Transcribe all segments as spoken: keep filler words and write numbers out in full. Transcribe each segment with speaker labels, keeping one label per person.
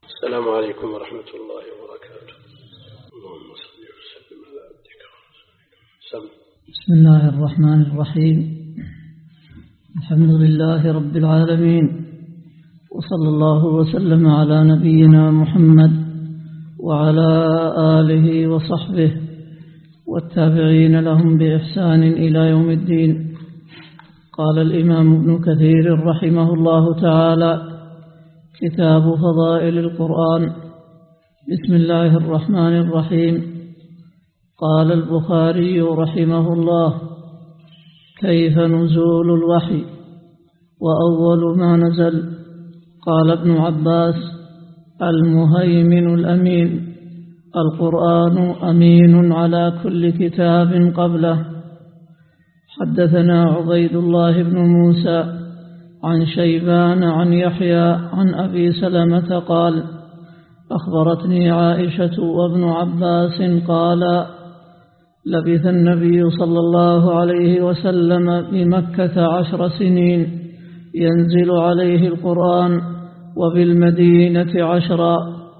Speaker 1: السلام عليكم ورحمة الله وبركاته. اللهم صل وسلم على عبدك ورسولك.
Speaker 2: بسم الله الرحمن الرحيم. الحمد لله رب العالمين، وصلى الله وسلم على نبينا محمد وعلى آله وصحبه والتابعين لهم بإحسان إلى يوم الدين. قال الإمام ابن كثير رحمه الله تعالى: كتاب فضائل القرآن. بسم الله الرحمن الرحيم. قال البخاري رحمه الله: كيف نزول الوحي وأول ما نزل؟ قال ابن عباس: المهيمن الأمين، القرآن أمين على كل كتاب قبله. حدثنا عبيد الله بن موسى عن شيبان عن يحيى عن أبي سلمة قال: أخبرتني عائشة وابن عباس قال: لبث النبي صلى الله عليه وسلم بمكة عشر سنين ينزل عليه القرآن، وبالمدينة عشرا.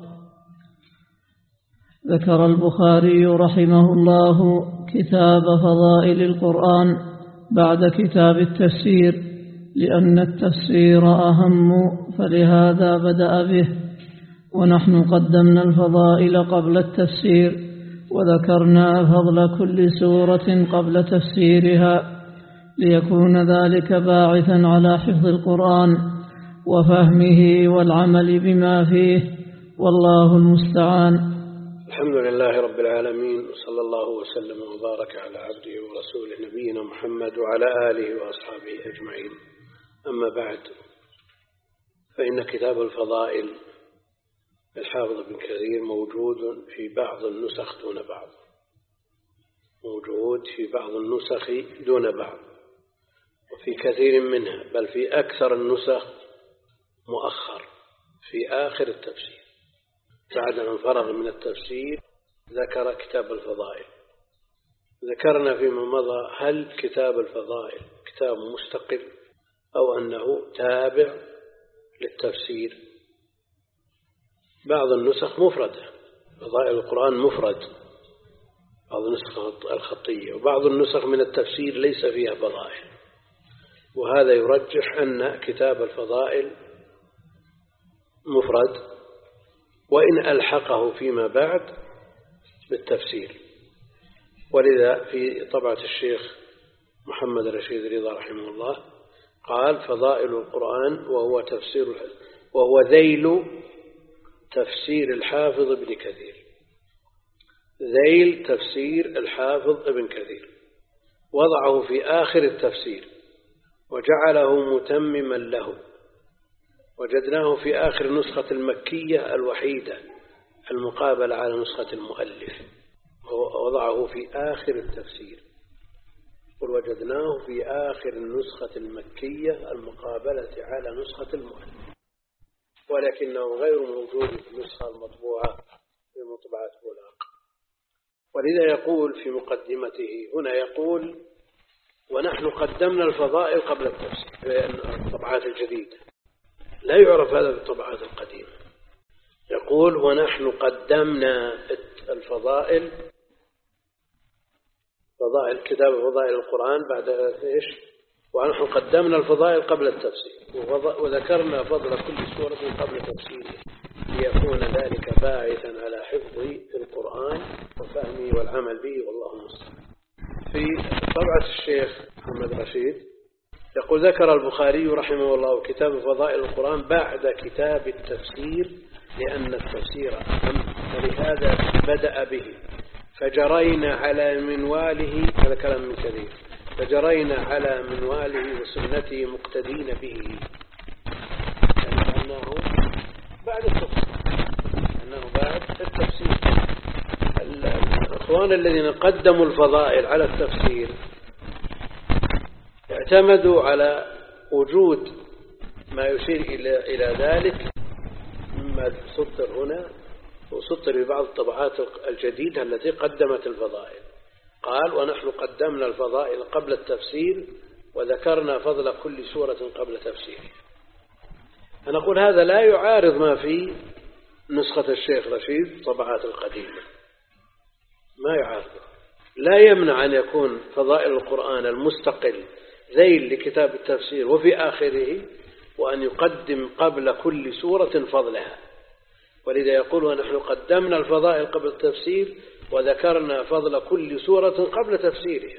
Speaker 2: ذكر البخاري رحمه الله كتاب فضائل القرآن بعد كتاب التفسير، لأن التفسير أهم، فلهذا بدأ به. ونحن قدمنا الفضائل قبل التفسير، وذكرنا فضل كل سورة قبل تفسيرها، ليكون ذلك باعثا على حفظ القرآن وفهمه والعمل بما فيه، والله المستعان.
Speaker 1: الحمد لله رب العالمين، وصلى الله وسلم وبارك على عبده ورسوله نبينا محمد وعلى آله وأصحابه أجمعين. أما بعد، فإن كتاب الفضائل الحافظ ابن كثير موجود في بعض النسخ دون بعض، موجود في بعض النسخ دون بعض، وفي كثير منها بل في أكثر النسخ مؤخر في آخر التفسير. بعد أن فرغ من التفسير ذكر كتاب الفضائل. ذكرنا فيما مضى هل كتاب الفضائل كتاب مستقل أو أنه تابع للتفسير. بعض النسخ مفردة، فضائل القرآن مفرد، بعض النسخ الخطية، وبعض النسخ من التفسير ليس فيها فضائل، وهذا يرجح أن كتاب الفضائل مفرد، وإن ألحقه فيما بعد بالتفسير. ولذا في طبعة الشيخ محمد رشيد رضا رحمه الله قال: فضائل القرآن وهو تفسير وهو ذيل تفسير الحافظ ابن كثير، ذيل تفسير الحافظ ابن كثير، وضعه في آخر التفسير وجعله متمما له. وجدناه في آخر نسخة المكية الوحيدة المقابلة على نسخة المؤلف، وضعه في آخر التفسير. قل وجدناه في آخر النسخة المكية المقابلة على نسخة المؤلف، ولكنه غير موجود في النسخة المطبوعة في مطبعة بولاق. ولذا يقول في مقدمته هنا، يقول: ونحن قدمنا الفضائل قبل التفسير في الطبعات الجديدة، لا يعرف هذا بالطبعات القديمة. يقول: ونحن قدمنا الفضائل، فضائل كتاب فضائل القرآن بعد إيش؟ ونحن قدمنا الفضائل قبل التفسير، وذكرنا فضل كل سورة قبل تفسيره، ليكون ذلك باعثا على حفظ القرآن وفهمه والعمل به، والله المستعان. في طبعة الشيخ محمد رشيد يقول: ذكر البخاري رحمه الله كتاب فضائل القرآن بعد كتاب التفسير، لأن التفسير أهم، فلهذا بدأ به. فجرينا على منواله، هذا كلام من كثير، فجرينا على منواله وسنته مقتدين به، يعني أنه بعد التفسير، أنه بعد التفسير. الأخوان الذين قدموا الفضائل على التفسير اعتمدوا على وجود ما يشير إلى إلى ذلك مما سطر هنا وسطر في بعض الطبعات الجديدة التي قدمت الفضائل. قال: ونحن قدمنا الفضائل قبل التفسير، وذكرنا فضل كل سورة قبل تفسيرها. فنقول هذا لا يعارض ما في نسخة الشيخ رشيد طبعات القديمة ما يعارضه. لا يمنع أن يكون فضائل القرآن المستقل زي لكتاب التفسير وفي آخره، وأن يقدم قبل كل سورة فضلها. ولذا يقول ونحن قدمنا الفضائل قبل التفسير وذكرنا فضل كل سورة قبل تفسيرها.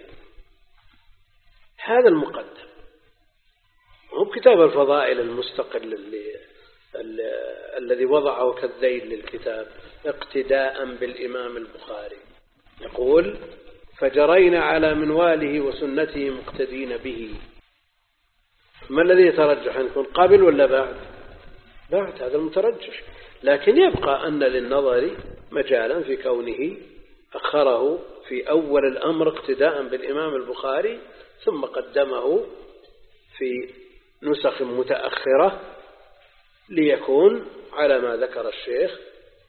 Speaker 1: هذا المقدم. هو كتاب الفضائل المستقل اللي الذي وضعه كالذيل للكتاب اقتداء بالإمام البخاري. يقول فجرينا على منواله وسنته مقتدين به. ما الذي يترجح أن يكون قبل ولا بعد؟ بعد، هذا المترجح. لكن يبقى أن للنظر مجالا في كونه أخره في أول الأمر اقتداء بالإمام البخاري ثم قدمه في نسخ متأخرة ليكون على ما ذكر الشيخ،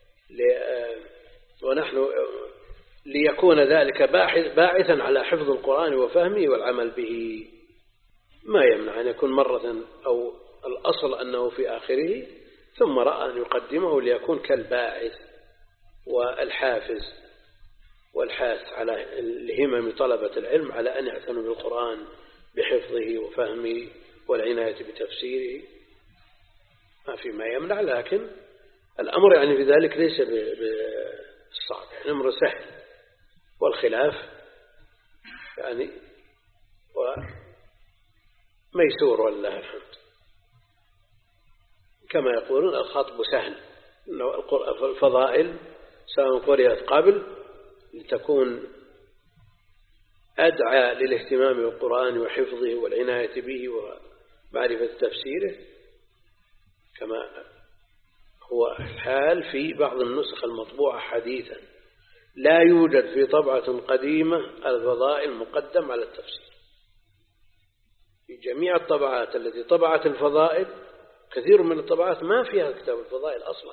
Speaker 1: ونحن ليكون ذلك باعثا على حفظ القرآن وفهمه والعمل به. ما يمنع أن يكون مرة أو الأصل أنه في آخره ثم رأى أن يقدمه ليكون كالباعث والحافز والحاث على الهمم طلبة العلم على أن يعتنوا بالقرآن بحفظه وفهمه والعناية بتفسيره. ما في ما يمنع، لكن الأمر يعني في ذلك ليس بالصعب، يعني أمر سهل، والخلاف يعني وميسور والله الحمد. كما يقولون الخطب سهل، الفضائل سواء قرأت قبل لتكون أدعى للاهتمام بالقرآن وحفظه والعناية به ومعرفة تفسيره، كما هو الحال في بعض النسخ المطبوعة حديثا. لا يوجد في طبعة قديمة الفضائل مقدم على التفسير. في جميع الطبعات التي طبعت الفضائل كثير من الطبعات ما فيها كتاب الفضائل أصلا،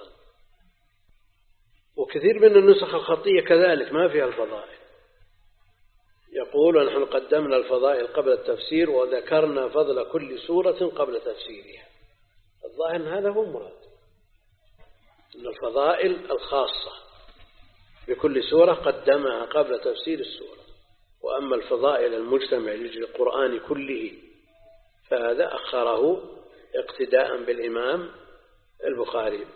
Speaker 1: وكثير من النسخ الخطية كذلك ما فيها الفضائل. يقول ونحن قدمنا الفضائل قبل التفسير وذكرنا فضل كل سورة قبل تفسيرها. الظاهر أن هذا هو مراد، أن الفضائل الخاصة بكل سورة قدمها قبل تفسير السورة، وأما الفضائل المجتمع للقرآن كله فهذا أخره اقتداء بالإمام البخاري.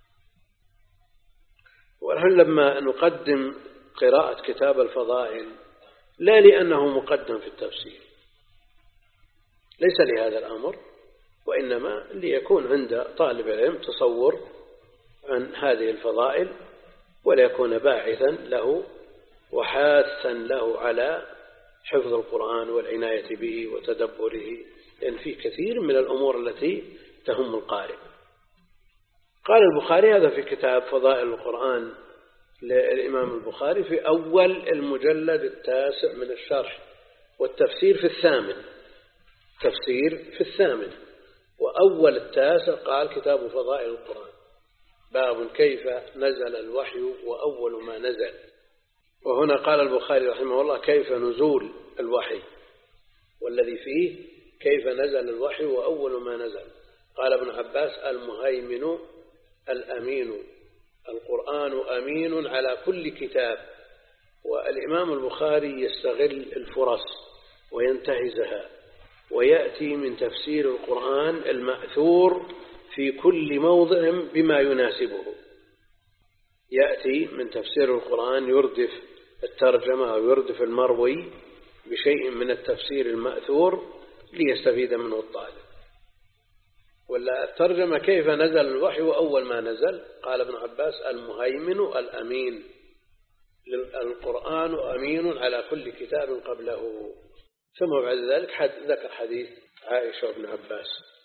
Speaker 1: ونحن لما نقدم قراءة كتاب الفضائل لا لأنه مقدم في التفسير، ليس لهذا الأمر، وإنما ليكون عند طالب العلم تصور عن هذه الفضائل وليكون باعثا له وحاثا له على حفظ القرآن والعناية به وتدبره، لأن فيه كثير من الأمور التي تهم القارئ. قال البخاري هذا في كتاب فضائل القرآن للإمام البخاري في أول المجلد التاسع من الشرح، والتفسير في الثامن، تفسير في الثامن، وأول التاسع قال كتاب فضائل القرآن، باب كيف نزل الوحي وأول ما نزل. وهنا قال البخاري رحمه الله كيف نزول الوحي، والذي فيه كيف نزل الوحي وأول ما نزل. قال ابن عباس المهيمن الأمين، القرآن أمين على كل كتاب. والإمام البخاري يستغل الفرص وينتهزها ويأتي من تفسير القرآن المأثور في كل موضع بما يناسبه. يأتي من تفسير القرآن يردف الترجمة أو يردف المروي بشيء من التفسير المأثور ليستفيد منه الطالب. ولا الترجمة كيف نزل الوحي وأول ما نزل، قال ابن عباس المهيمن الأمين، القرآن أمين على كل كتاب قبله. ثم بعد ذلك حد ذكر حديث عائشة وابن عباس.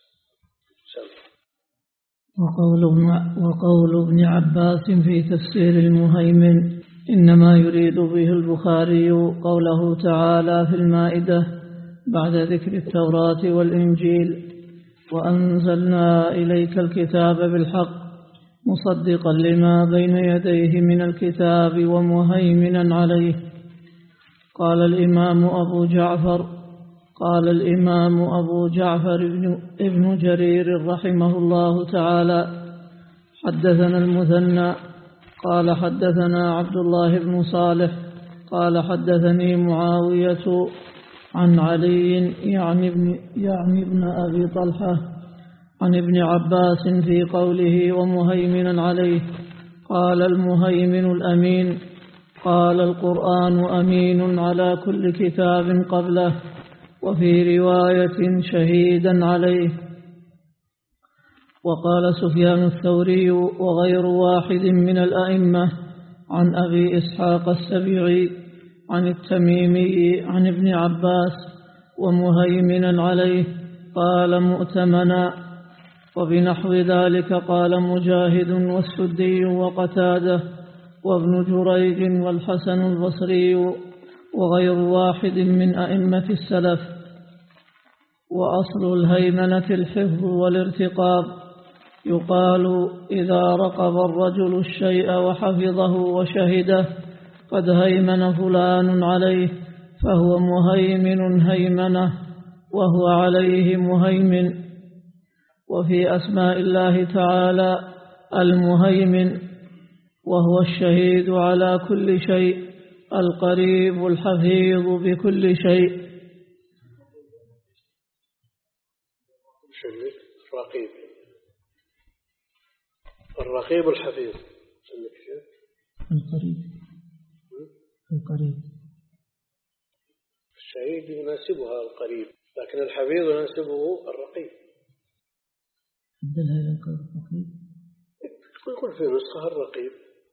Speaker 2: وقول وقول ابن عباس في تفسير المهيمن إنما يريد به البخاري قوله تعالى في المائدة بعد ذكر التوراة والإنجيل وأنزلنا إليك الكتاب بالحق مصدقا لما بين يديه من الكتاب ومهيمنا عليه. قال الإمام أبو جعفر قال الإمام أبو جعفر ابن جرير رحمه الله تعالى حدثنا المثنى قال حدثنا عبد الله بن صالح قال حدثني معاوية عن علي يعني ابن, يعني ابن أبي طلحة عن ابن عباس في قوله ومهيمنا عليه. قال المهيمن الأمين. قال القرآن أمين على كل كتاب قبله، وفي رواية شهيدا عليه. وقال سفيان الثوري وغير واحد من الأئمة عن أبي إسحاق السبيعي عن التميمي عن ابن عباس ومهيمنا عليه قال مؤتمنا. وبنحو ذلك قال مجاهد والسدي وقتاده وابن جريج والحسن البصري وغير واحد من أئمة السلف. وأصل الهيمنة الحفظ والارتقاب. يقال إذا رقب الرجل الشيء وحفظه وشهده قد هيمن فلان عليه فهو مهيمن هيمنه وهو عليه مهيمن. وفي أسماء الله تعالى المهيمن وهو الشهيد على كل شيء القريب الحفيظ بكل شيء.
Speaker 1: الرقيب الرقيب الحفيظ
Speaker 2: القريب القريب
Speaker 1: الشهيد يناسبها القريب، لكن الحفيظ يناسبه الرقيب.
Speaker 2: بدلها إلى الرقيب
Speaker 1: يكون في نسخة الرقيب.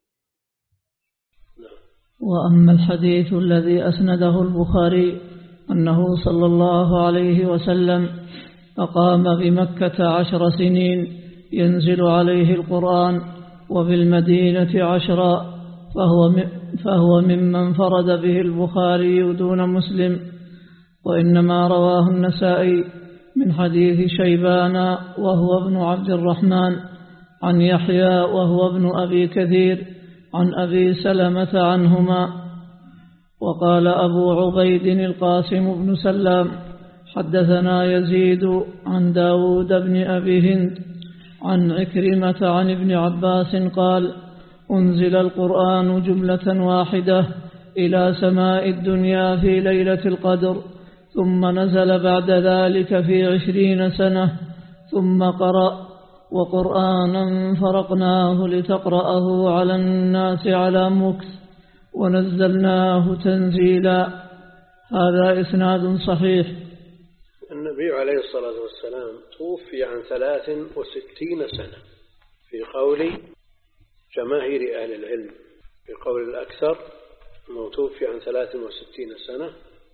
Speaker 1: نعم.
Speaker 2: وأما الحديث الذي أسنده البخاري أنه صلى الله عليه وسلم أقام بمكة عشر سنين ينزل عليه القرآن وبالمدينة عشرا فهو فهو ممن فرد به البخاري دون مسلم. وإنما رواه النسائي من حديث شيبان وهو ابن عبد الرحمن عن يحيى وهو ابن أبي كثير عن أبي سلمة عنهما. وقال أبو عبيد القاسم بن سلام حدثنا يزيد عن داود بن أبي هند عن عكرمة عن ابن عباس قال أنزل القرآن جملة واحدة إلى سماء الدنيا في ليلة القدر، ثم نزل بعد ذلك في عشرين سنة، ثم قرأ وقرآنا فرقناه لتقرأه على الناس على مكث ونزلناه تنزيلا. هذا إسناد صحيح.
Speaker 1: النبي عليه الصلاة والسلام توفي عن ثلاث وستين سنة في قول جماهير أهل العلم، في قول الأكثر أنه توفي عن ثلاث وستين سنة،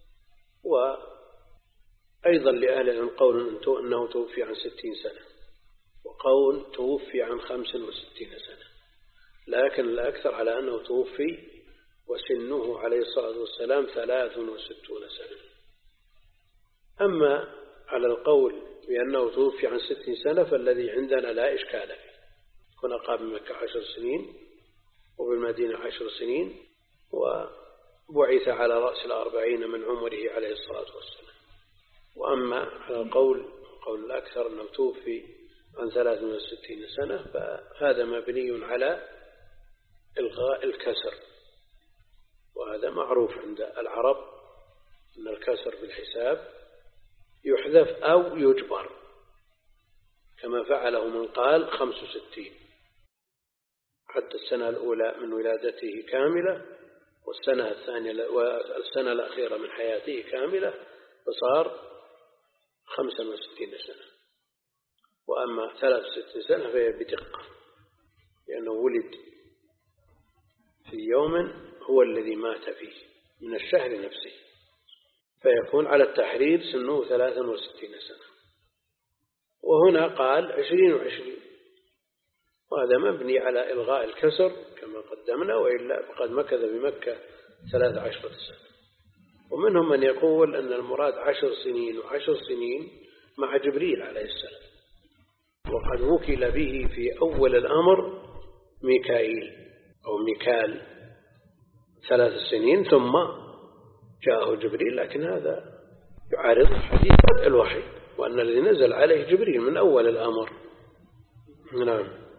Speaker 1: وأيضا لأهل العلم قول أنه توفي عن ستين سنة، وقول توفي عن خمس وستين سنة، لكن الأكثر على أنه توفي وسنه عليه الصلاة والسلام ثلاث وستون سنة. أما على القول بأنه توفي عن ستين سنة فالذي عندنا لا إشكال فيه، كنا قام بمكة عشر سنين وبالمدينة عشر سنين وبعث على رأس الأربعين من عمره عليه الصلاة والسلام. وأما على القول قول الأكثر أنه توفي عن ثلاث وستين سنة فهذا مبني على إلغاء الكسر، وهذا معروف عند العرب أن الكسر في الحساب يحذف أو يجبر، كما فعله من قال خمس وستين، حتى السنة الأولى من ولادته كاملة والسنة الثانية والسنة الأخيرة من حياته كاملة، فصار خمسا وستين سنة. وأما ثلاث وستين سنة فهي بدقة، لأنه ولد في يوم هو الذي مات فيه من الشهر نفسه، فيكون على التحرير سنه ثلاثا وستين سنة. وهنا قال عشرين وعشرين، وهذا مبني على إلغاء الكسر كما قدمنا، وإلا فقد مكث بمكة ثلاث عشرة سنة. ومنهم من يقول أن المراد عشر سنين وعشر سنين مع جبريل عليه السلام، وقد وكل به في أول الأمر ميكائيل أو ميكال ثلاث سنين ثم جاءه جبريل، لكن هذا يعارض حديث بدء الوحي وأن الذي نزل عليه جبريل من أول الأمر. نعم.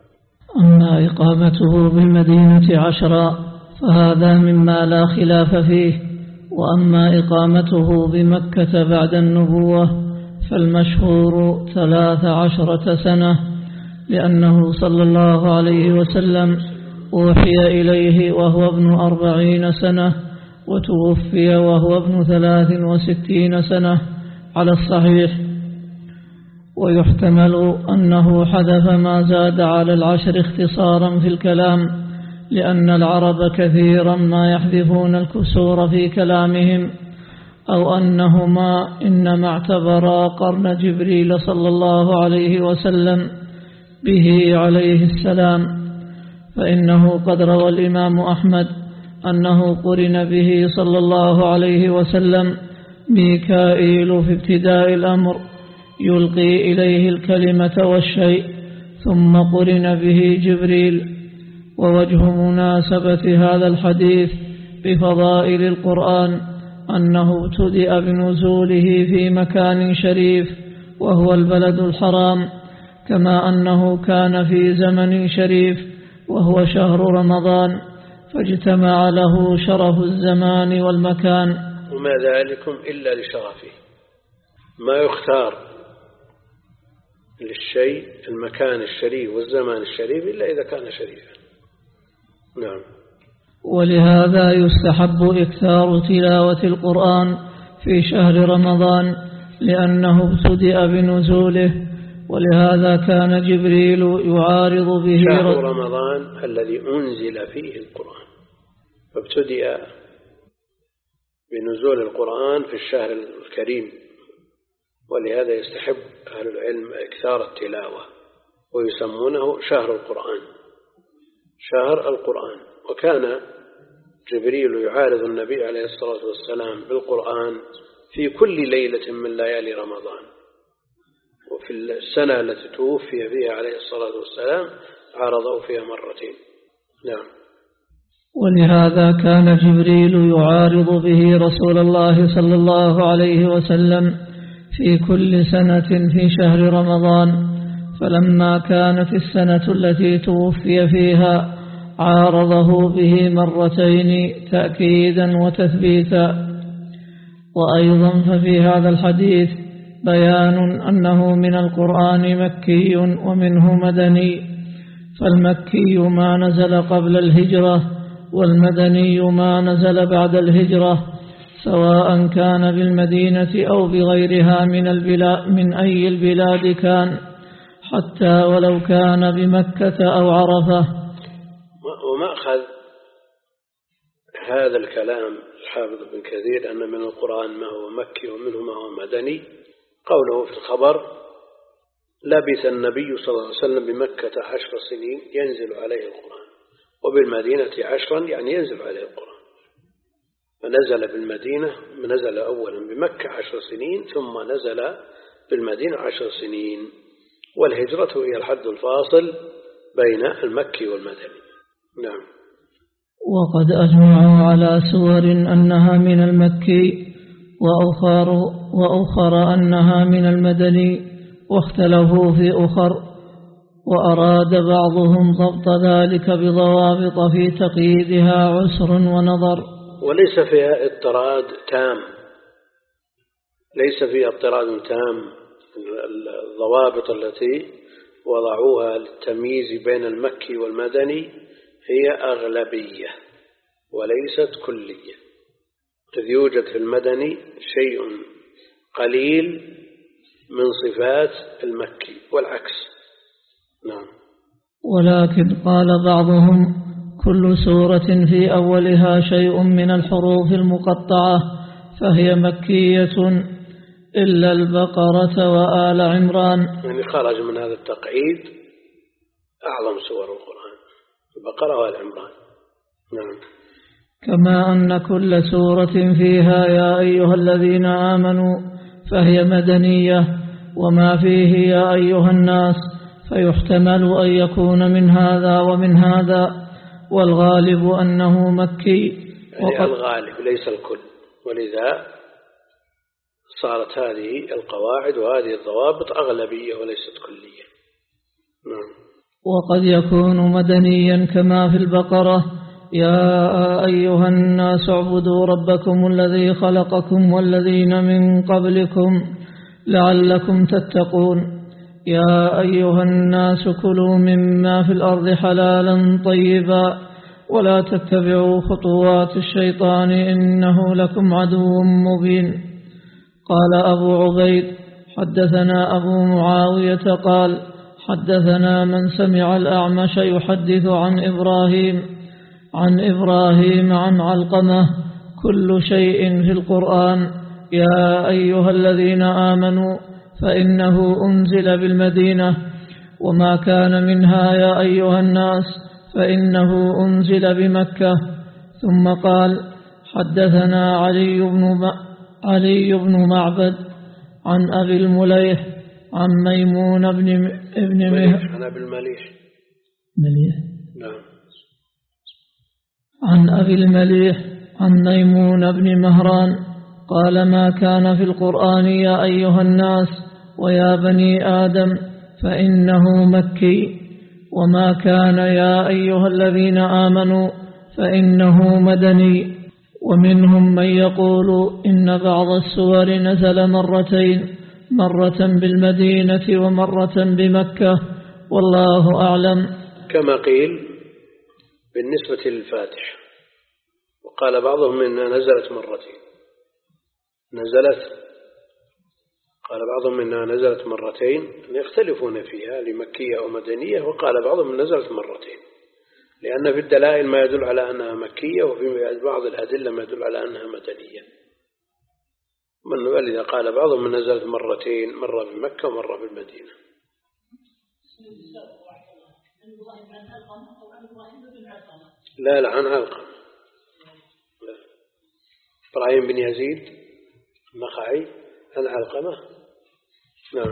Speaker 2: أما إقامته بالمدينة عشرا فهذا مما لا خلاف فيه، وأما إقامته بمكة بعد النبوة فالمشهور ثلاث عشرة سنة، لأنه صلى الله عليه وسلم أوحي إليه وهو ابن أربعين سنة، وتوفي وهو ابن ثلاث وستين سنة على الصحيح. ويحتمل أنه حذف ما زاد على العشر اختصارا في الكلام، لأن العرب كثيرا ما يحذفون الكسور في كلامهم، أو أنهما إنما اعتبرا قرن جبريل صلى الله عليه وسلم به عليه السلام، فإنه قد روى الإمام أحمد أنه قرن به صلى الله عليه وسلم ميكائيل في ابتداء الأمر يلقي إليه الكلمة والشيء، ثم قرن به جبريل. ووجه مناسبة هذا الحديث بفضائل القرآن أنه ابتدأ بنزوله في مكان شريف وهو البلد الحرام، كما أنه كان في زمن شريف وهو شهر رمضان، فاجتمع له شرف الزمان والمكان.
Speaker 1: وما ذلكم إلا لشرفه، ما يختار للشيء المكان الشريف والزمان الشريف إلا إذا كان شريفا. نعم.
Speaker 2: ولهذا يستحب إكثار تلاوة القرآن في شهر رمضان، لأنه ابتدأ بنزوله، ولهذا كان جبريل يعارض به
Speaker 1: شهر رمضان الذي أنزل فيه القرآن، فابتدأ بنزول القرآن في الشهر الكريم، ولهذا يستحب أهل العلم إكثار التلاوة، ويسمونه شهر القرآن، شهر القرآن. وكان جبريل يعارض النبي عليه الصلاة والسلام بالقرآن في كل ليلة من ليالي رمضان، وفي السنة التي توفي فيها عليه الصلاة والسلام عارضه فيها مرتين. نعم.
Speaker 2: ولهذا كان جبريل يعارض به رسول الله صلى الله عليه وسلم في كل سنة في شهر رمضان، فلما كانت السنة التي توفي فيها عارضه به مرتين تأكيدا وتثبيتا. وأيضا ففي هذا الحديث بيان أنه من القرآن مكي ومنه مدني، فالمكي ما نزل قبل الهجرة، والمدني ما نزل بعد الهجرة، سواء كان بالمدينة أو بغيرها من البلاد من أي البلاد كان، حتى ولو كان بمكة أو عرفة.
Speaker 1: ومأخذ هذا الكلام الحافظ ابن كثير أن من القرآن ما هو مكي ومنه ما هو مدني قوله في الخبر: لبث النبي صلى الله عليه وسلم بمكة عشر سنين ينزل عليه القرآن، وبالمدينة عشرا يعني ينزل عليه القرآن. فنزل بالمدينة، نزل أولا بمكة عشر سنين، ثم نزل بالمدينة عشر سنين، والهجرة هي الحد الفاصل بين المكي والمدني. نعم.
Speaker 2: وقد أجمعوا على سور أنها من المكي، وأخر, وأخر أنها من المدني، واختلفوا في أخر، وأراد بعضهم ضبط ذلك بضوابط في تقييدها عسر ونظر.
Speaker 1: وليس فيها اضطراد تام، ليس فيها اضطراد تام. الضوابط التي وضعوها للتمييز بين المكي والمدني هي أغلبية وليست كلية، إذ يوجد في المدني شيء قليل من صفات المكي والعكس. نعم.
Speaker 2: ولكن قال بعضهم: كل سورة في أولها شيء من الحروف المقطعة فهي مكية إلا البقرة وآل عمران.
Speaker 1: يعني خرج من هذا التقعيد أعظم سور القرآن، البقرة وآل عمران. نعم.
Speaker 2: كما أن كل سورة فيها يا أيها الذين آمنوا فهي مدنية، وما فيه يا أيها الناس فيحتمل أن يكون من هذا ومن هذا، والغالب أنه مكي.
Speaker 1: يعني الغالب ليس الكل، ولذا صارت هذه القواعد وهذه الضوابط أغلبية وليست كلية. نعم.
Speaker 2: وقد يكون مدنيا كما في البقرة: يا أيها الناس اعبدوا ربكم الذي خلقكم والذين من قبلكم لعلكم تتقون. يا أيها الناس كلوا مما في الأرض حلالا طيبا ولا تتبعوا خطوات الشيطان إنه لكم عدو مبين. قال أبو عبيد: حدثنا أبو معاوية قال: حدثنا من سمع الأعمش يحدث عن إبراهيم عن إبراهيم عن علقمة: كل شيء في القرآن يا أيها الذين آمنوا فإنه أنزل بالمدينة، وما كان منها يا أيها الناس فإنه أنزل بمكة. ثم قال: حدثنا علي بن علي بن معبد عن أبي المليح عن ميمون بن ابن مهر
Speaker 1: عن أبي المليح
Speaker 2: مليح
Speaker 1: نعم
Speaker 2: عن أبي المليح عن ميمون بن مهران قال: ما كان في القرآن يا أيها الناس ويا بني آدم فإنه مكي، وما كان يا أيها الذين آمنوا فإنه مدني. ومنهم من يقول إن بعض السور نزل مرتين، مرة بالمدينة ومرة بمكة، والله أعلم.
Speaker 1: كما قيل بالنسبة للفاتح، وقال بعضهم إنها نزلت مرتين نزلت قال بعضهم إنها نزلت مرتين يختلفون فيها لمكية أو مدنية، وقال بعضهم نزلت مرتين، لأن في الدلائل ما يدل على أنها مكية، وفي بعض الأدلة ما يدل على أنها مدنية. من ولذا قال بعضهم من نزلت مرتين، مرة بمكة ومرة بالمدينة. لا لا عن علقمة، إبراهيم بن يزيد النخعي عن علقمة. نعم.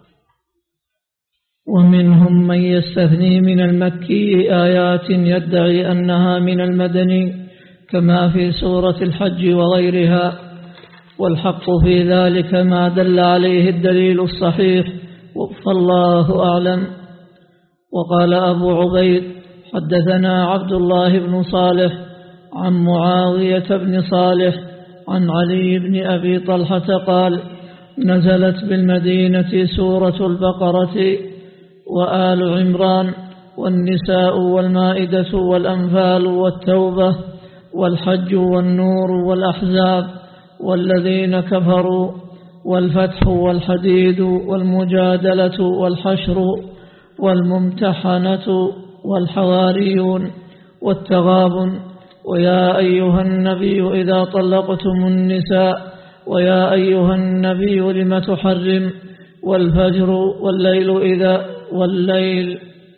Speaker 2: ومنهم من يستثني من المكي آيات يدعي أنها من المدني كما في سورة الحج وغيرها، والحق في ذلك ما دل عليه الدليل الصحيح، فالله أعلم. وقال أبو عبيد: حدثنا عبد الله بن صالح عن معاوية بن صالح عن علي بن أبي طلحة قال: نزلت بالمدينة سورة البقرة وآل عمران والنساء والمائدة والأنفال والتوبة والحج والنور والأحزاب والذين كفروا والفتح والحديد والمجادلة والحشر والممتحنة والحواريون والتغابن ويا أيها النبي إذا طلقتم النساء ويا أيها النبي لم تحرم والفجر والليل إذا والليل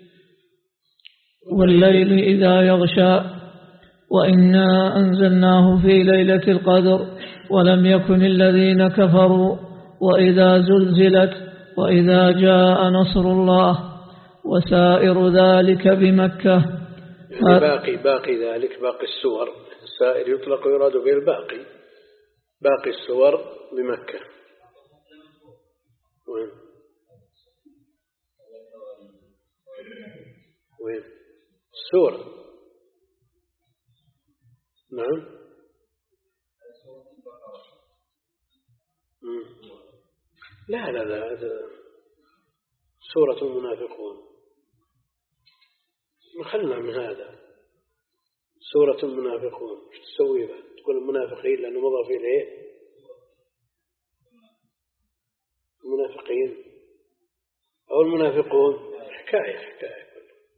Speaker 2: والليل إذا يغشى وإنا أنزلناه في ليلة القدر ولم يكن الذين كفروا وإذا زلزلت وإذا جاء نصر الله وسائر ذلك بمكة.
Speaker 1: يعني باقي باقي ذلك باقي السور، السائر يطلق ويراد به الباقي، باقي السور بمكة. وين وين السورة؟ نعم. لا لا لا هذا سورة المنافقون، خلنا من هذا. سورة المنافقون ايش تسوي بها؟ تقول المنافقين لأنه مضاف إليه المنافقين أو المنافقون، حكاية حكاية.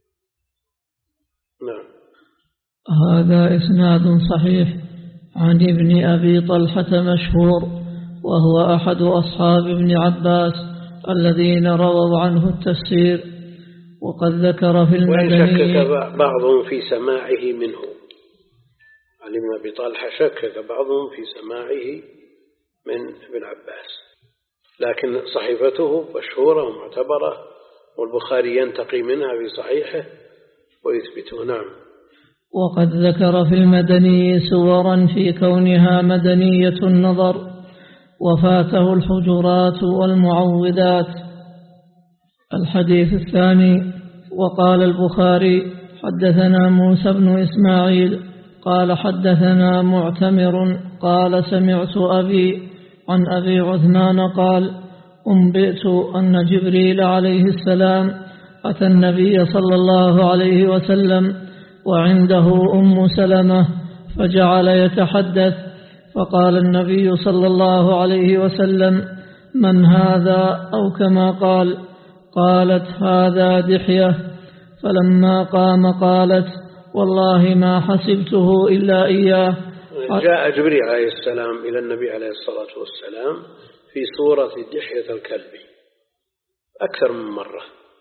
Speaker 1: نعم.
Speaker 2: هذا إسناد صحيح عن ابن أبي طلحة مشهور، وهو أحد أصحاب ابن عباس الذين رووا عنه التفسير. وقد ذكر في المدني
Speaker 1: وإن شكك بعضهم في سماعه منه، علي بن أبي طلحة شكك بعضهم في سماعه من ابن عباس، لكن صحيفته مشهورة ومعتبرة، والبخاري ينتقي منها في صحيحه ويثبته. نعم.
Speaker 2: وقد ذكر في المدني سورا في كونها مدنية النظر، وفاته الحجرات والمعوذات. الحديث الثاني وقال البخاري حدثنا موسى بن إسماعيل قال حدثنا معتمر قال سمعت أبي عن أبي عثمان قال أنبئت أن جبريل عليه السلام أتى النبي صلى الله عليه وسلم وعنده أم سلمة فجعل يتحدث فقال النبي صلى الله عليه وسلم من هذا أو كما قال قالت هذا دحية فلما قام قالت والله ما حسبته إلا إياه.
Speaker 1: جاء جبريل عليه السلام إلى النبي عليه الصلاة والسلام في صورة دحية الكلب أكثر من مرة،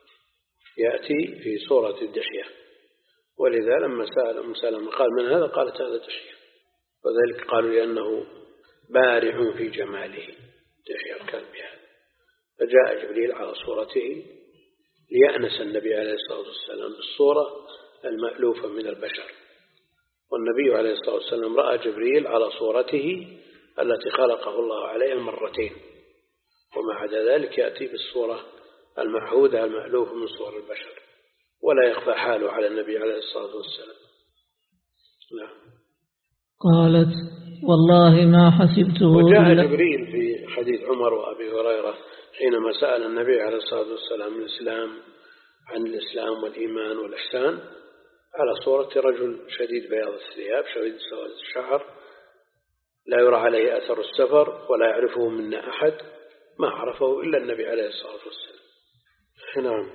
Speaker 1: يأتي في صورة الدحية، ولذا لما سأل أم سلمة قال من هذا قالت هذا دحية، وذلك قالوا لأنه بارع في جماله دحية الكلب هذا. فجاء جبريل على صورته ليأنس النبي عليه الصلاة والسلام بالصورة المألوفة من البشر، والنبي عليه الصلاة والسلام رأى جبريل على صورته التي خلقه الله عليها مرتين، وما عدا ذلك يأتي بالصورة المعهودة المألوفة من صور البشر، ولا يخفى حاله على النبي عليه الصلاة والسلام. لا.
Speaker 2: قالت والله ما حسبته.
Speaker 1: وجاء جبريل في حديث عمر وأبي هريرة حينما سأل النبي عليه الصلاة والسلام الإسلام عن الإسلام والإيمان والإحسان على صورة رجل شديد بياض الثياب شديد سواد الشعر لا يرى عليه أثر السفر ولا يعرفه منا أحد، ما عرفه إلا النبي عليه الصلاة والسلام. نعم.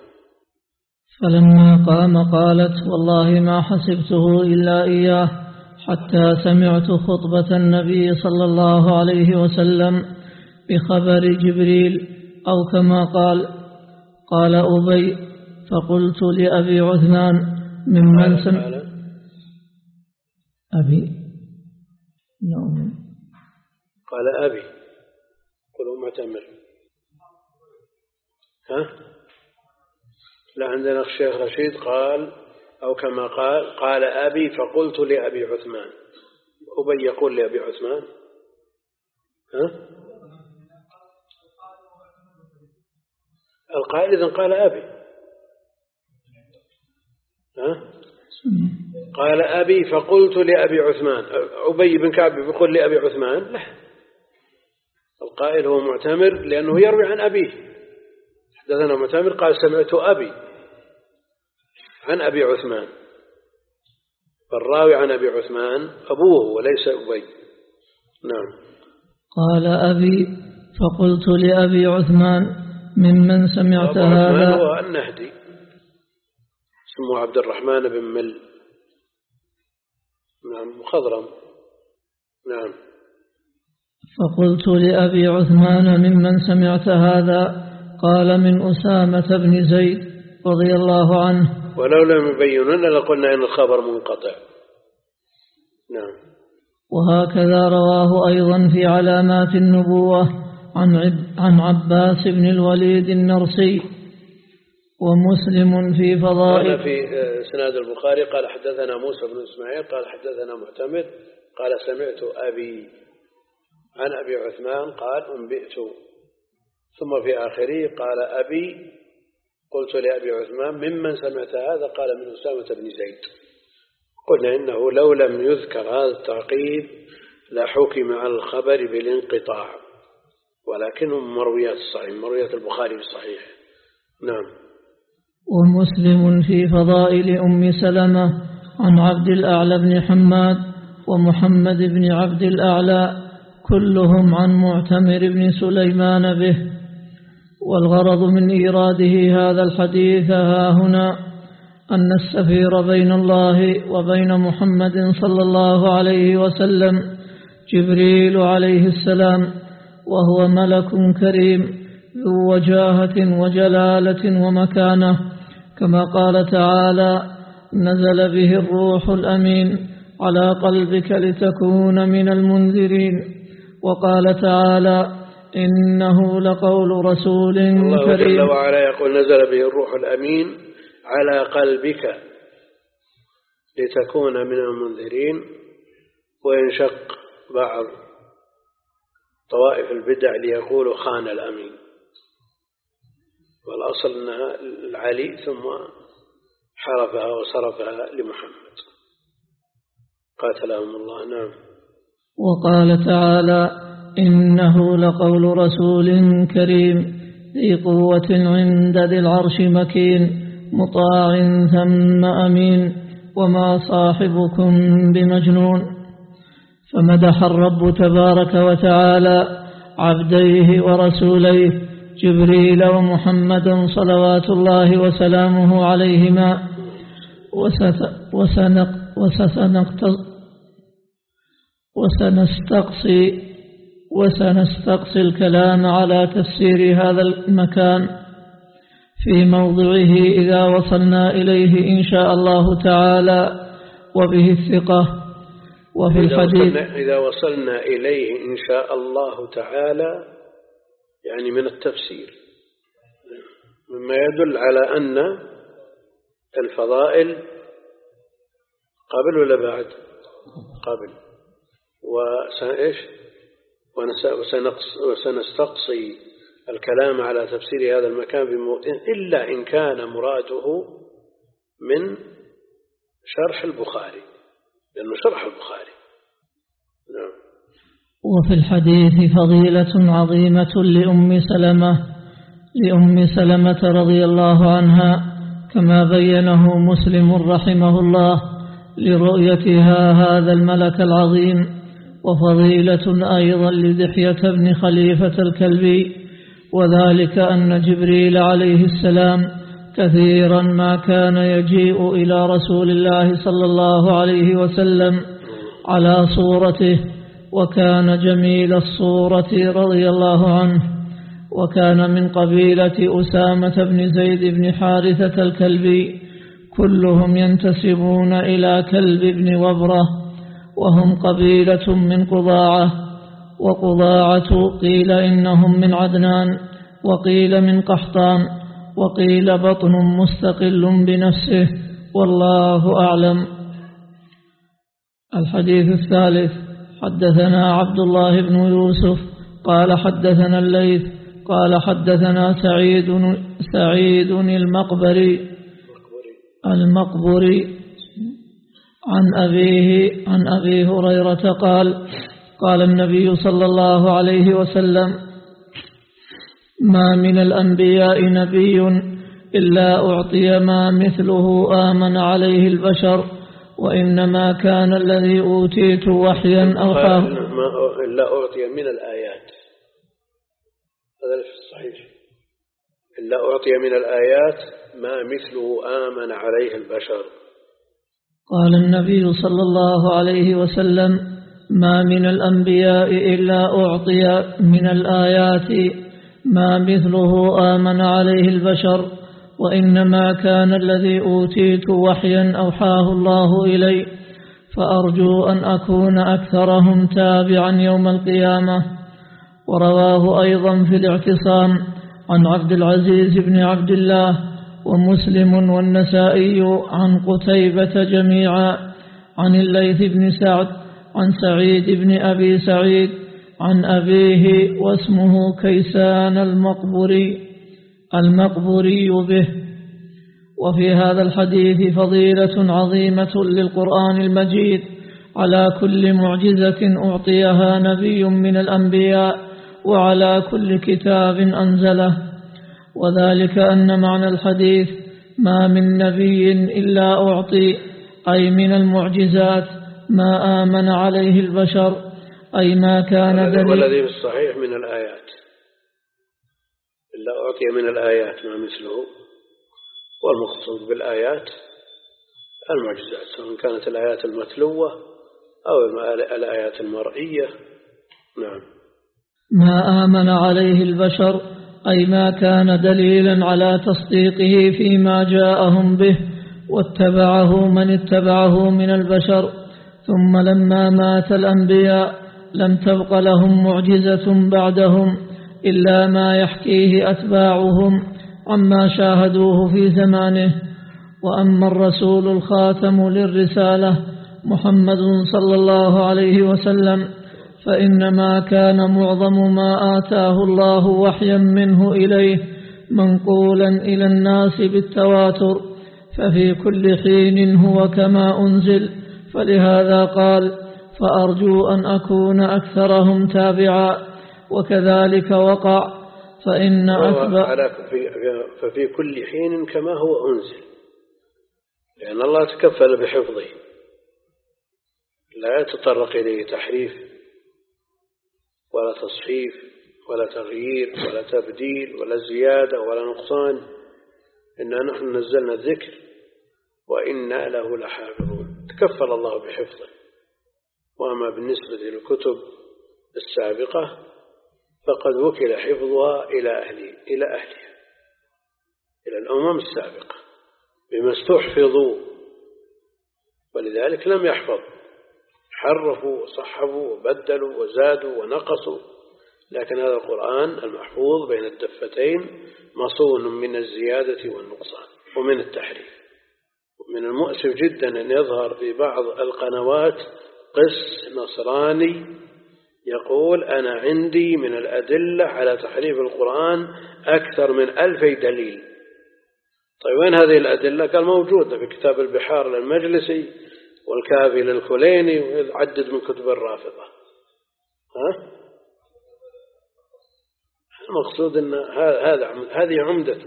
Speaker 2: فلما قام قالت والله ما حسبته إلا إياه حتى سمعت خطبة النبي صلى الله عليه وسلم بخبر جبريل أو كما قال. قال أبي فقلت لأبي عثمان ممن سمع أبي نعم
Speaker 1: قال أبي قلوا معتمر ها لا عندنا الشيخ رشيد قال أو كما قال قال أبي فقلت لأبي عثمان. أبي يقول لأبي عثمان ها القائل إذن قال أبي ها قال أبي فقلت لأبي عثمان. أبي بن كعب يقول لأبي عثمان لا، القائل هو معتمر لأنه يروي عن أبيه. حدثنا معتمر قال سمعت أبي عن أبي عثمان، فالراوي عن أبي عثمان أبوه وليس أبي. نعم.
Speaker 2: قال أبي فقلت لأبي عثمان ممن سمعت هذا.
Speaker 1: هو النهدي اسمه عبد الرحمن بن مل. نعم مخضرم. نعم.
Speaker 2: فقلت لأبي عثمان ممن سمعت هذا قال من أسامة بن زيد رضي الله عنه.
Speaker 1: ولو لم يبينون لقلنا إن الخبر منقطع. نعم.
Speaker 2: وهكذا رواه أيضا في علامات النبوة عن عن عباس بن الوليد النرسي ومسلم في فضائل.
Speaker 1: قال في سناد البخاري قال حدثنا موسى بن إسماعيل قال حدثنا معتمر قال سمعت أبي عن أبي عثمان قال أنبئت، ثم في آخره قال أبي قلت لأبي عثمان ممن سمعت هذا قال من أسامة بن زيد. قلنا إنه لو لم يذكر هذا التعقيب لحكم على الخبر بالانقطاع، ولكنه مرويات الصحيح مرويات البخاري الصحيح. نعم.
Speaker 2: ومسلم في فضائل أم سلمة عن عبد الأعلى بن حماد ومحمد بن عبد الأعلى كلهم عن معتمر بن سليمان به. والغرض من إيراده هذا الحديث ها هنا أن السفير بين الله وبين محمد صلى الله عليه وسلم جبريل عليه السلام، وهو ملك كريم ذو وجاهة وجلالة ومكانة، كما قال تعالى نزل به الروح الأمين على قلبك لتكون من المنذرين. وقال تعالى إنه لقول رسول كريم.
Speaker 1: الله جل وعلا يقول نزل به الروح الأمين على قلبك لتكون من المنذرين. وينشق بعض طوائف البدع ليقولوا خان الأمين، والأصل أنها العلي ثم حرفها وصرفها لمحمد قاتلهم الله. نعم.
Speaker 2: وقال تعالى: إنه لقول رسول كريم ذي قوة عند ذي العرش مكين مطاع ثم أمين وما صاحبكم بمجنون. فمدح الرب تبارك وتعالى عبديه ورسوليه جبريل ومحمدا صلوات الله وسلامه عليهما. وسنستقصي وسنستقصي الكلام على تفسير هذا المكان في موضعه إذا وصلنا إليه إن شاء الله تعالى وبه الثقة. وفي الحديث
Speaker 1: إذا وصلنا إليه إن شاء الله تعالى يعني من التفسير، مما يدل على أن الفضائل قبل ولا بعد؟ قبل. وسنإيش وسنستقصي الكلام على تفسير هذا المكان بموضعه إلا إن كان مراده من شرح البخاري، لأنه شرح البخاري. نعم.
Speaker 2: وفي الحديث فضيلة عظيمة لأم سلمة لأم سلمة رضي الله عنها كما بينه مسلم رحمه الله لرؤيتها هذا الملك العظيم، وفضيلة أيضا لدحية بن خليفة الكلبي، وذلك أن جبريل عليه السلام كثيرا ما كان يجيء إلى رسول الله صلى الله عليه وسلم على صورته، وكان جميل الصورة رضي الله عنه، وكان من قبيلة أسامة بن زيد بن حارثة الكلبي، كلهم ينتسبون إلى كلب بن وبرة، وهم قبيلة من قضاعة، وقضاعة قيل إنهم من عدنان، وقيل من قحطان، وقيل بطن مستقل بنفسه، والله أعلم. الحديث الثالث: حدثنا عبد الله بن يوسف قال حدثنا الليث قال حدثنا سعيد سعيد المقبري المقبري عن أبيه عن أبي هريرة قال: قال النبي صلى الله عليه وسلم: ما من الأنبياء نبي إلا أعطي ما مثله آمن عليه البشر، وإنما كان الذي أوتيت وحيا أوحاه.
Speaker 1: إلا أعطي من الآيات، هذا في الصحيح، إلا أعطي من الآيات ما مثله آمن عليه البشر.
Speaker 2: قال النبي صلى الله عليه وسلم: ما من الأنبياء إلا أعطي من الآيات ما مثله آمن عليه البشر، وإنما كان الذي أوتيت وحيا أوحاه الله إلي، فأرجو أن أكون أكثرهم تابعا يوم القيامة. ورواه أيضا في الاعتصام عن عبد العزيز بن عبد الله ومسلم والنسائي عن قتيبة جميعا عن الليث بن سعد عن سعيد بن أبي سعيد عن أبيه واسمه كيسان المقبري المقبري به. وفي هذا الحديث فضيلة عظيمة للقرآن المجيد على كل معجزة أعطيها نبي من الأنبياء وعلى كل كتاب أنزله، وذلك أن معنى الحديث ما من نبي إلا أعطي أي من المعجزات ما آمن عليه البشر، أي ما كان دليل.
Speaker 1: والذي في الصحيح من الآيات إلا أعطي من الآيات ما مثله، والمقصود بالآيات المعجزات، سواء كانت الآيات المتلوة أو الآيات المرئية. نعم.
Speaker 2: ما آمن عليه البشر أي ما كان دليلا على تصديقه فيما جاءهم به واتبعه من اتبعه من البشر. ثم لما مات الأنبياء لم تبق لهم معجزة بعدهم إلا ما يحكيه أتباعهم عما شاهدوه في زمانه. وأما الرسول الخاتم للرسالة محمد صلى الله عليه وسلم فإنما كان معظم ما آتاه الله وحيا منه إليه منقولا إلى الناس بالتواتر، ففي كل حين هو كما أنزل، فلهذا قال: فأرجو أن أكون أكثرهم تابعا. وكذلك وقع، فإن أتبع
Speaker 1: ففي كل حين كما هو أنزل، لأن الله تكفل بحفظه، لا يتطرق إليه تحريف ولا تصحيف ولا تغيير ولا تبديل ولا زيادة ولا نقصان. إنا نحن نزلنا الذكر وإنا له لحافظون، تكفل الله بحفظه. وأما بالنسبة للكتب السابقة فقد وكل حفظها إلى أهله إلى أهلها إلى الأمم السابقة بما استحفظوا، ولذلك لم يحفظ، حرفوا وصحفوا وبدلوا وزادوا ونقصوا. لكن هذا القرآن المحفوظ بين الدفتين مصون من الزيادة والنقصان ومن التحريف. ومن المؤسف جدا أن يظهر في بعض القنوات قس نصراني يقول: أنا عندي من الأدلة على تحريف القرآن أكثر من ألفي دليل. طيب وين هذه الأدلة؟ قال: موجودة في كتاب البحار للمجلسي والكافي للكليني ويعدد من كتب الرافضة. ها؟ المقصود أن هذا هذه عمدته،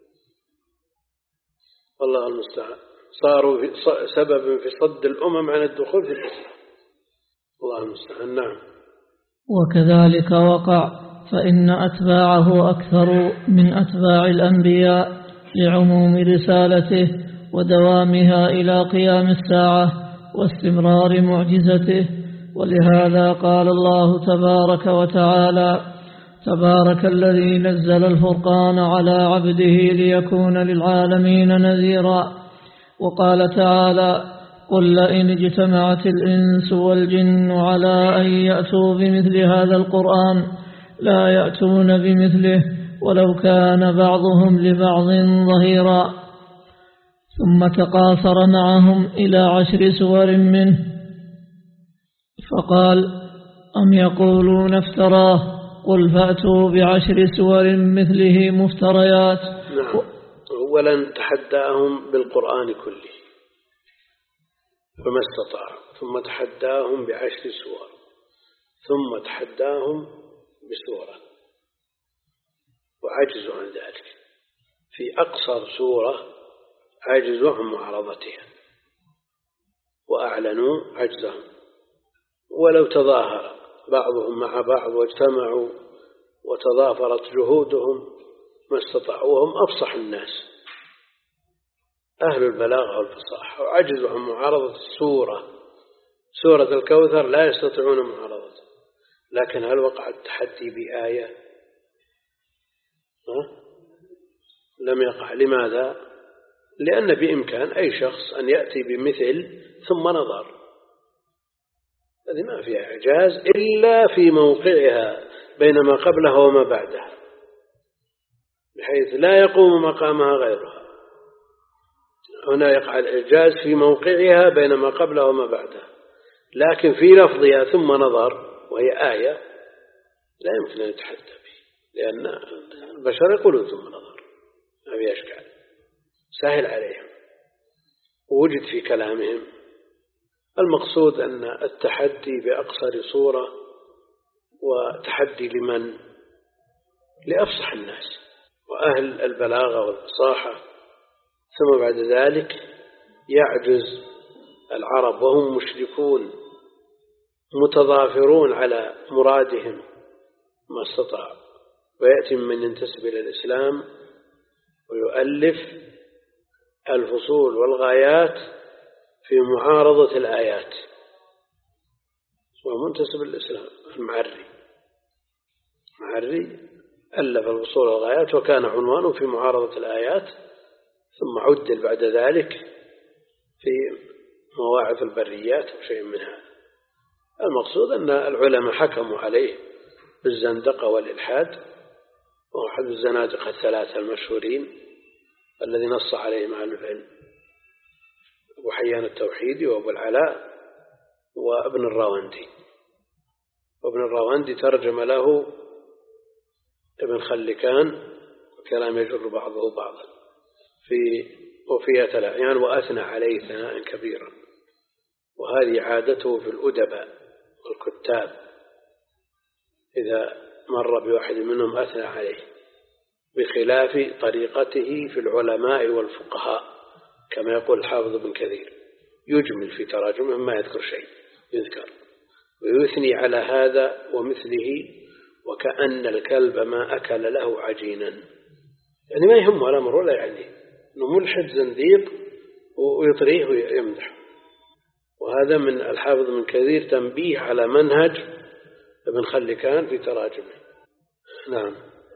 Speaker 1: والله المستعان. صاروا سبب في صد الأمم عن الدخول في الإسلام، الله المستعان. نعم.
Speaker 2: وكذلك وقع، فإن أتباعه أكثر من أتباع الأنبياء لعموم رسالته ودوامها إلى قيام الساعة واستمرار معجزته. ولهذا قال الله تبارك وتعالى: تبارك الذي نزل الفرقان على عبده ليكون للعالمين نذيرا. وقال تعالى: قل لئن اجتمعت الإنس والجن على أن يأتوا بمثل هذا القرآن لا يأتون بمثله ولو كان بعضهم لبعض ظهيرا. ثم تقاصر معهم إلى عشر سور منه، فقال: أم يقولون افتراه قل فأتوا بعشر سور مثله مفتريات.
Speaker 1: نعم. أولا تحداهم بالقرآن كله فما استطاعوا، ثم تحداهم بعشر سور، ثم تحداهم بسورة وعجزوا عن ذلك. في أقصر سورة عجزوا عن معارضتها وأعلنوا عجزهم، ولو تظاهر بعضهم مع بعض واجتمعوا وتضافرت جهودهم ما استطاعوا، وهم أفصح الناس أهل البلاغة والفصاحة، وعجزوا عن معارضة السورة. سورة الكوثر لا يستطيعون معارضة. لكن هل وقع التحدي بآية؟ ها؟ لم يقع. لماذا؟ لأن بإمكان أي شخص أن يأتي بمثل ثم نظر، هذه ما فيها إعجاز إلا في موقعها بين ما قبلها وما بعدها، بحيث لا يقوم مقامها غيرها. هنا يقع الإعجاز في موقعها بين ما قبلها وما بعدها، لكن في لفظها ثم نظر وهي آية لا يمكن أن يتحدى به، لأن البشر يقولون ثم نظر، ما في أشكال، سهل عليهم ووجد في كلامهم. المقصود أن التحدي بأقصر صورة، وتحدي لمن؟ لأفصح الناس وأهل البلاغة والفصاحة. ثم بعد ذلك يعجز العرب وهم مشركون متضافرون على مرادهم ما استطاع، ويأتي من ينتسب إلى الإسلام ويؤلف الفصول والغايات في معارضة الآيات، ومنتسب الإسلام المعري معري ألف الفصول والغايات وكان عنوانه في معارضة الآيات، ثم عدل بعد ذلك في مواعظ البريات وشيء من هذا. المقصود أن العلماء حكموا عليه بالزندقة والإلحاد، وهو أحد الزنادقة الثلاثة المشهورين الذي نص عليهم أهل العلم: أبو حيان التوحيدي وأبو العلاء وابن الراوندي. وابن الراوندي ترجم له ابن خلكان، وكلام يجر بعضه بعضا في وفيها الأعيان وأثنى عليه ثناء كبيرا، وهذه عادته في الأدباء والكتاب، إذا مر بواحد منهم أثنى عليه، بخلاف طريقته في العلماء والفقهاء كما يقول الحافظ ابن كثير، يجمل في تراجمه ما يذكر شيء يذكر ويثني على هذا ومثله، وكأن الكلب ما أكل له عجينا، يعني ما يهمه الأمر ولا يعني أنه ملحد زنديق ويطريه ويمدح. وهذا من الحافظ ابن كثير تنبيه على منهج ابن خلكان في تراجمه. نعم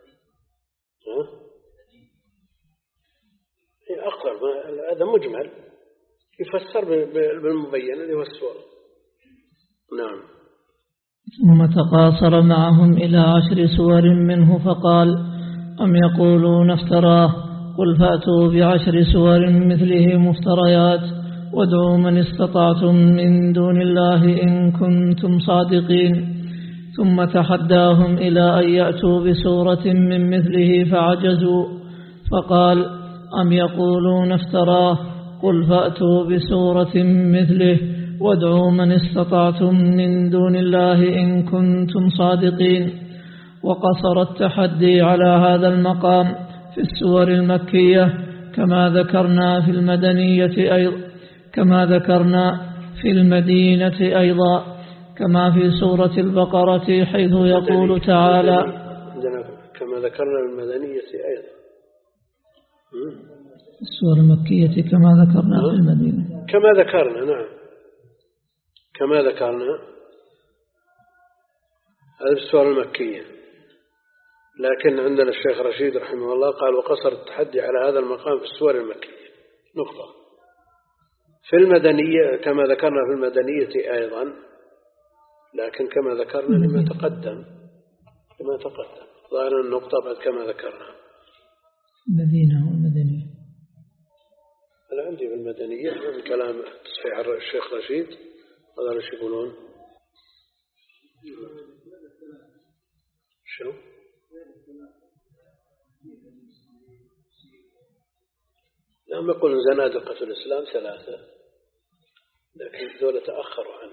Speaker 1: أقرب، هذا مجمل يفسر بالمبين اللي هو السور. نعم.
Speaker 2: ثم تقاصر معهم إلى عشر سور منه فقال: أم يقولون افتراه، قل فأتوا بعشر سور مثله مفتريات وادعوا من استطعتم من دون الله إن كنتم صادقين. ثم تحداهم إلى أن يأتوا بسورة من مثله فعجزوا، فقال: أم يقولون افتراه، قل فأتوا بسورة مثله وادعوا من استطعتم من دون الله إن كنتم صادقين. وقصر التحدي على هذا المقام في السور المكية كما ذكرنا في المدنية أيضا كما ذكرنا في المدينة أيضا، كما في سورة البقرة حيث يقول تعالى
Speaker 1: كما ذكرنا في المدنية أيضا،
Speaker 2: السور المكية كما ذكرنا في المدينة
Speaker 1: كما ذكرنا. نعم كما ذكرنا هذه السور المكية، لكن عندنا الشيخ رشيد رحمه الله قال: وقصر التحدي على هذا المقام في السور المكية نقطة. في المدنية كما ذكرنا في المدنية أيضا، لكن كما ذكرنا لما تقدم لما تقدم ظاهر النقطة بعد كما ذكرنا.
Speaker 2: المدينة والمدنية
Speaker 1: أنا عندي في المدنية من كلام تصحيح الشيخ رشيد هذا ايش يقولون؟ شو؟ لما يقولون زنادقة الإسلام ثلاثة، لكن دولة تأخروا عنه.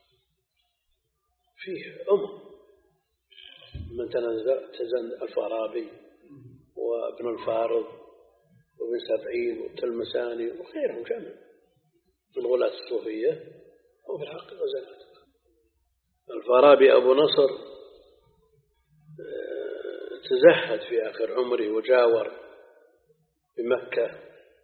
Speaker 1: فيه أمم من تنزل الفارابي وابن الفارض وابن سبعين والتلمساني وغيرهم جمع من غلاة الصوفية، وفي الحقيقة زنادقة. الفارابي أبو نصر تزهد في آخر عمره وجاور بمكة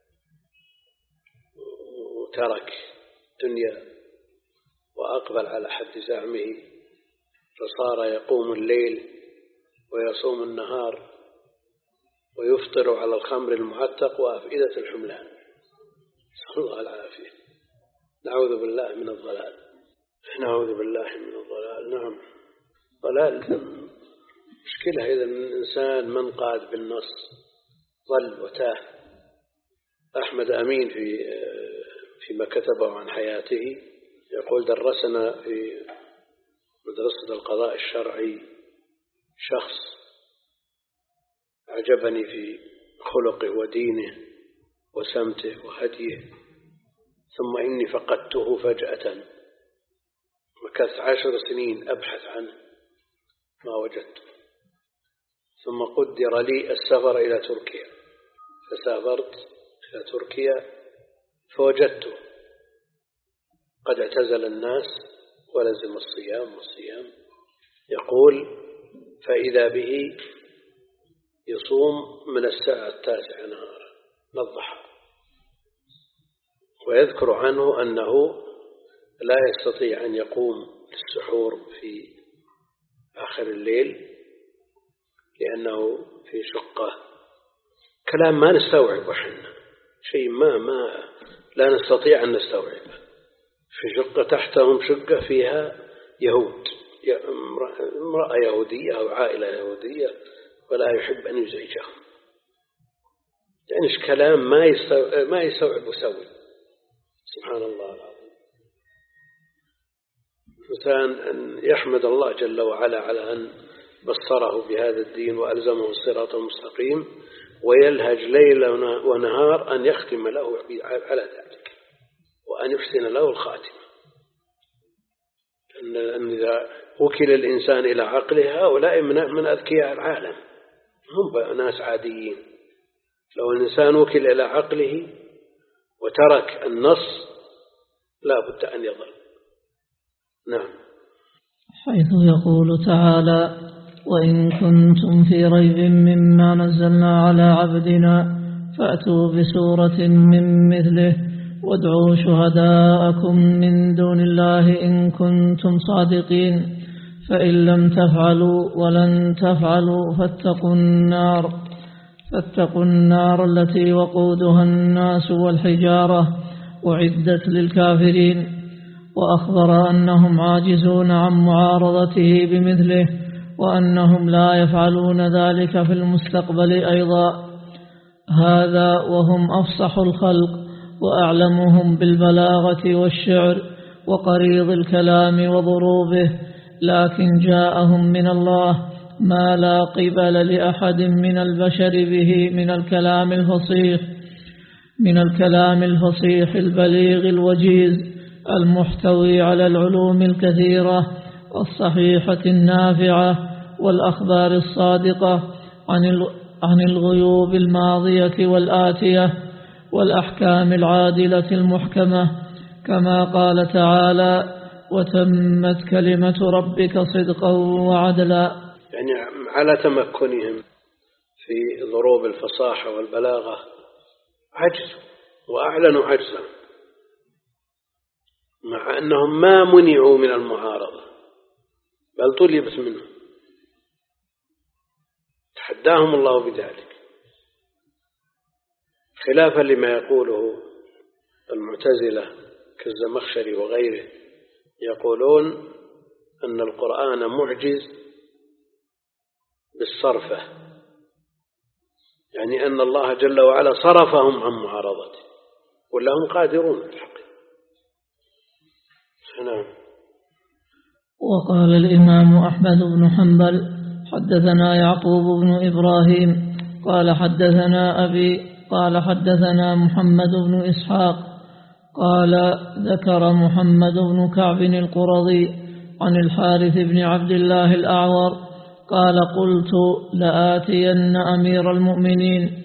Speaker 1: وترك دنيا وأقبل على حد زعمه، فصار يقوم الليل ويصوم النهار ويفطر على الخمر المعتق وأفئدة الحملان، نسأل الله العافية. نعوذ بالله من الضلال، نعوذ بالله من الضلال. نعم ضلال مشكلة إذا الإنسان من قاد بالنص ضل وتاه. أحمد أمين في فيما كتبه عن حياته يقول: درسنا في مدرسة القضاء الشرعي شخص أعجبني في خلقه ودينه وسمته وهديه، ثم إني فقدته فجأة، مكثت عشر سنين أبحث عنه ما وجدته، ثم قدر لي السفر إلى تركيا، فسافرت إلى تركيا فوجدته قد اعتزل الناس ولزم الصيام والصيام. يقول: فإذا به يصوم من الساعة التاسعة نهارا الضحى، ويذكر عنه أنه لا يستطيع أن يقوم للسحور في آخر الليل لأنه في شقة. كلام ما نستوعبه حنا، شيء ما ما لا نستطيع أن نستوعبه. في شقة تحتهم شقة فيها يهود، امرأة يهودية أو عائلة يهودية، ولا يحب أن يزعجهم. يعني كلام ما يستوعب ما يستوعب سوي. سبحان الله العظيم. إنسان أن يحمد الله جل وعلا على أن بصره بهذا الدين وألزمه الصراط المستقيم، ويلهج ليل ونهار أن يختم له على ذلك وأن يحسن له الخاتمة. أن إذا وكل الإنسان إلى عقله هؤلاء من أذكياء العالم، هم ناس عاديين. لو الإنسان وكل إلى عقله وترك النص لا بد أن يضل. نعم.
Speaker 2: حيث يقول تعالى: وإن كنتم في ريب مما نزلنا على عبدنا فأتوا بسورة من مثله وادعوا شهداءكم من دون الله إن كنتم صادقين فإن لم تفعلوا ولن تفعلوا فاتقوا النار فاتقوا النار التي وقودها الناس والحجارة أعدت للكافرين. وأخبر أنهم عاجزون عن معارضته بمثله وأنهم لا يفعلون ذلك في المستقبل أيضا. هذا وهم أفصح الخلق وأعلمهم بالبلاغة والشعر وقريض الكلام وضروبه، لكن جاءهم من الله ما لا قبل لأحد من البشر به من الكلام الفصيح من الكلام الفصيح البليغ الوجيز المحتوي على العلوم الكثيرة الصحيحة النافعة والأخبار الصادقة عن الغيوب الماضية والآتية والأحكام العادلة المحكمة، كما قال تعالى: وتمت كلمة ربك صدقا وعدلا.
Speaker 1: يعني على تمكنهم في ضروب الفصاحة والبلاغة عجزوا وأعلنوا عجزهم، مع أنهم ما منعوا من المعارضة بل طلبت منهم، تحداهم الله بذلك، خلافا لما يقوله المعتزلة كالزمخشري وغيره، يقولون أن القرآن معجز بالصرفة، يعني أن الله جل وعلا صرفهم عن معارضته ولا هم قادرون الحق. نعم.
Speaker 2: وقال الإمام أحمد بن حنبل: حدثنا يعقوب بن إبراهيم قال حدثنا أبي قال حدثنا محمد بن إسحاق قال ذكر محمد بن كعب القرظي عن الحارث بن عبد الله الأعور قال: قلت لآتين أمير المؤمنين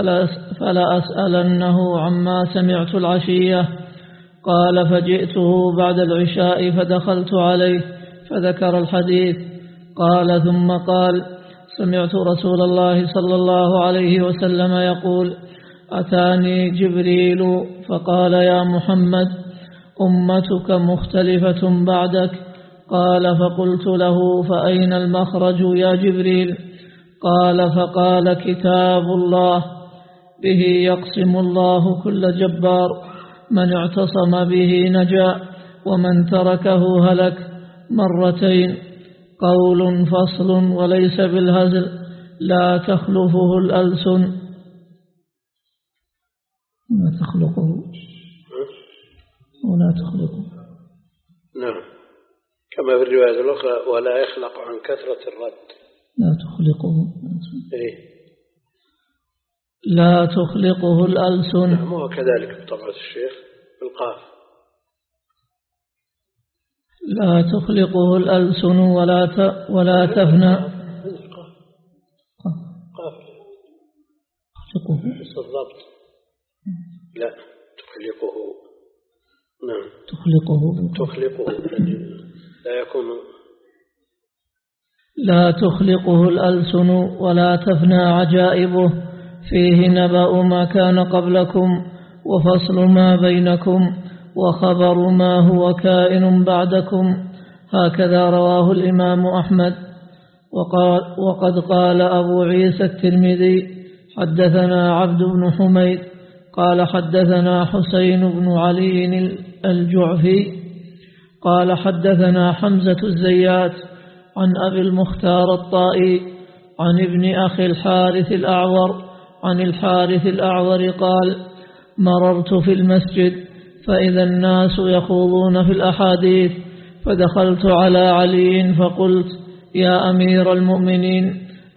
Speaker 2: فلأسألنه عما سمعت العشية. قال: فجئته بعد العشاء فدخلت عليه فذكر الحديث. قال: ثم قال: سمعت رسول الله صلى الله عليه وسلم يقول: أتاني جبريل فقال: يا محمد، أمتك مختلفة بعدك. قال: فقلت له: فأين المخرج يا جبريل؟ قال: فقال: كتاب الله، به يقسم الله كل جبار، من اعتصم به نجا ومن تركه هلك. مرتين، قول فصل وليس بالهزل، لا تخلفه الألسن. لا تخلقه ولا تخلقه.
Speaker 1: نعم، كما في الرواية الأخرى: ولا يخلق عن كثرة الرد.
Speaker 2: لا تخلقه.
Speaker 1: إيه؟
Speaker 2: لا تخلقه الألسن.
Speaker 1: نعم، هو كذلك بطبعة الشيخ بالقاف.
Speaker 2: لا تخلقه الألسن ولا ت... ولا تفنى.
Speaker 1: قاف
Speaker 2: تخلقه
Speaker 1: الضبط. لا تخلقه. نعم،
Speaker 2: تخلقه
Speaker 1: تخلقه لا يكون.
Speaker 2: لا تخلقه الألسن ولا تفنى عجائبه، فيه نبأ ما كان قبلكم وفصل ما بينكم وخبر ما هو كائن بعدكم. هكذا رواه الإمام أحمد. وقال وقد قال أبو عيسى الترمذي: حدثنا عبد بن حميد قال حدثنا حسين بن علي الجعفي قال حدثنا حمزة الزيات عن أبي المختار الطائي عن ابن أخي الحارث الأعور عن الحارث الأعور قال: مررت في المسجد فإذا الناس يخوضون في الأحاديث، فدخلت على علي فقلت: يا أمير المؤمنين،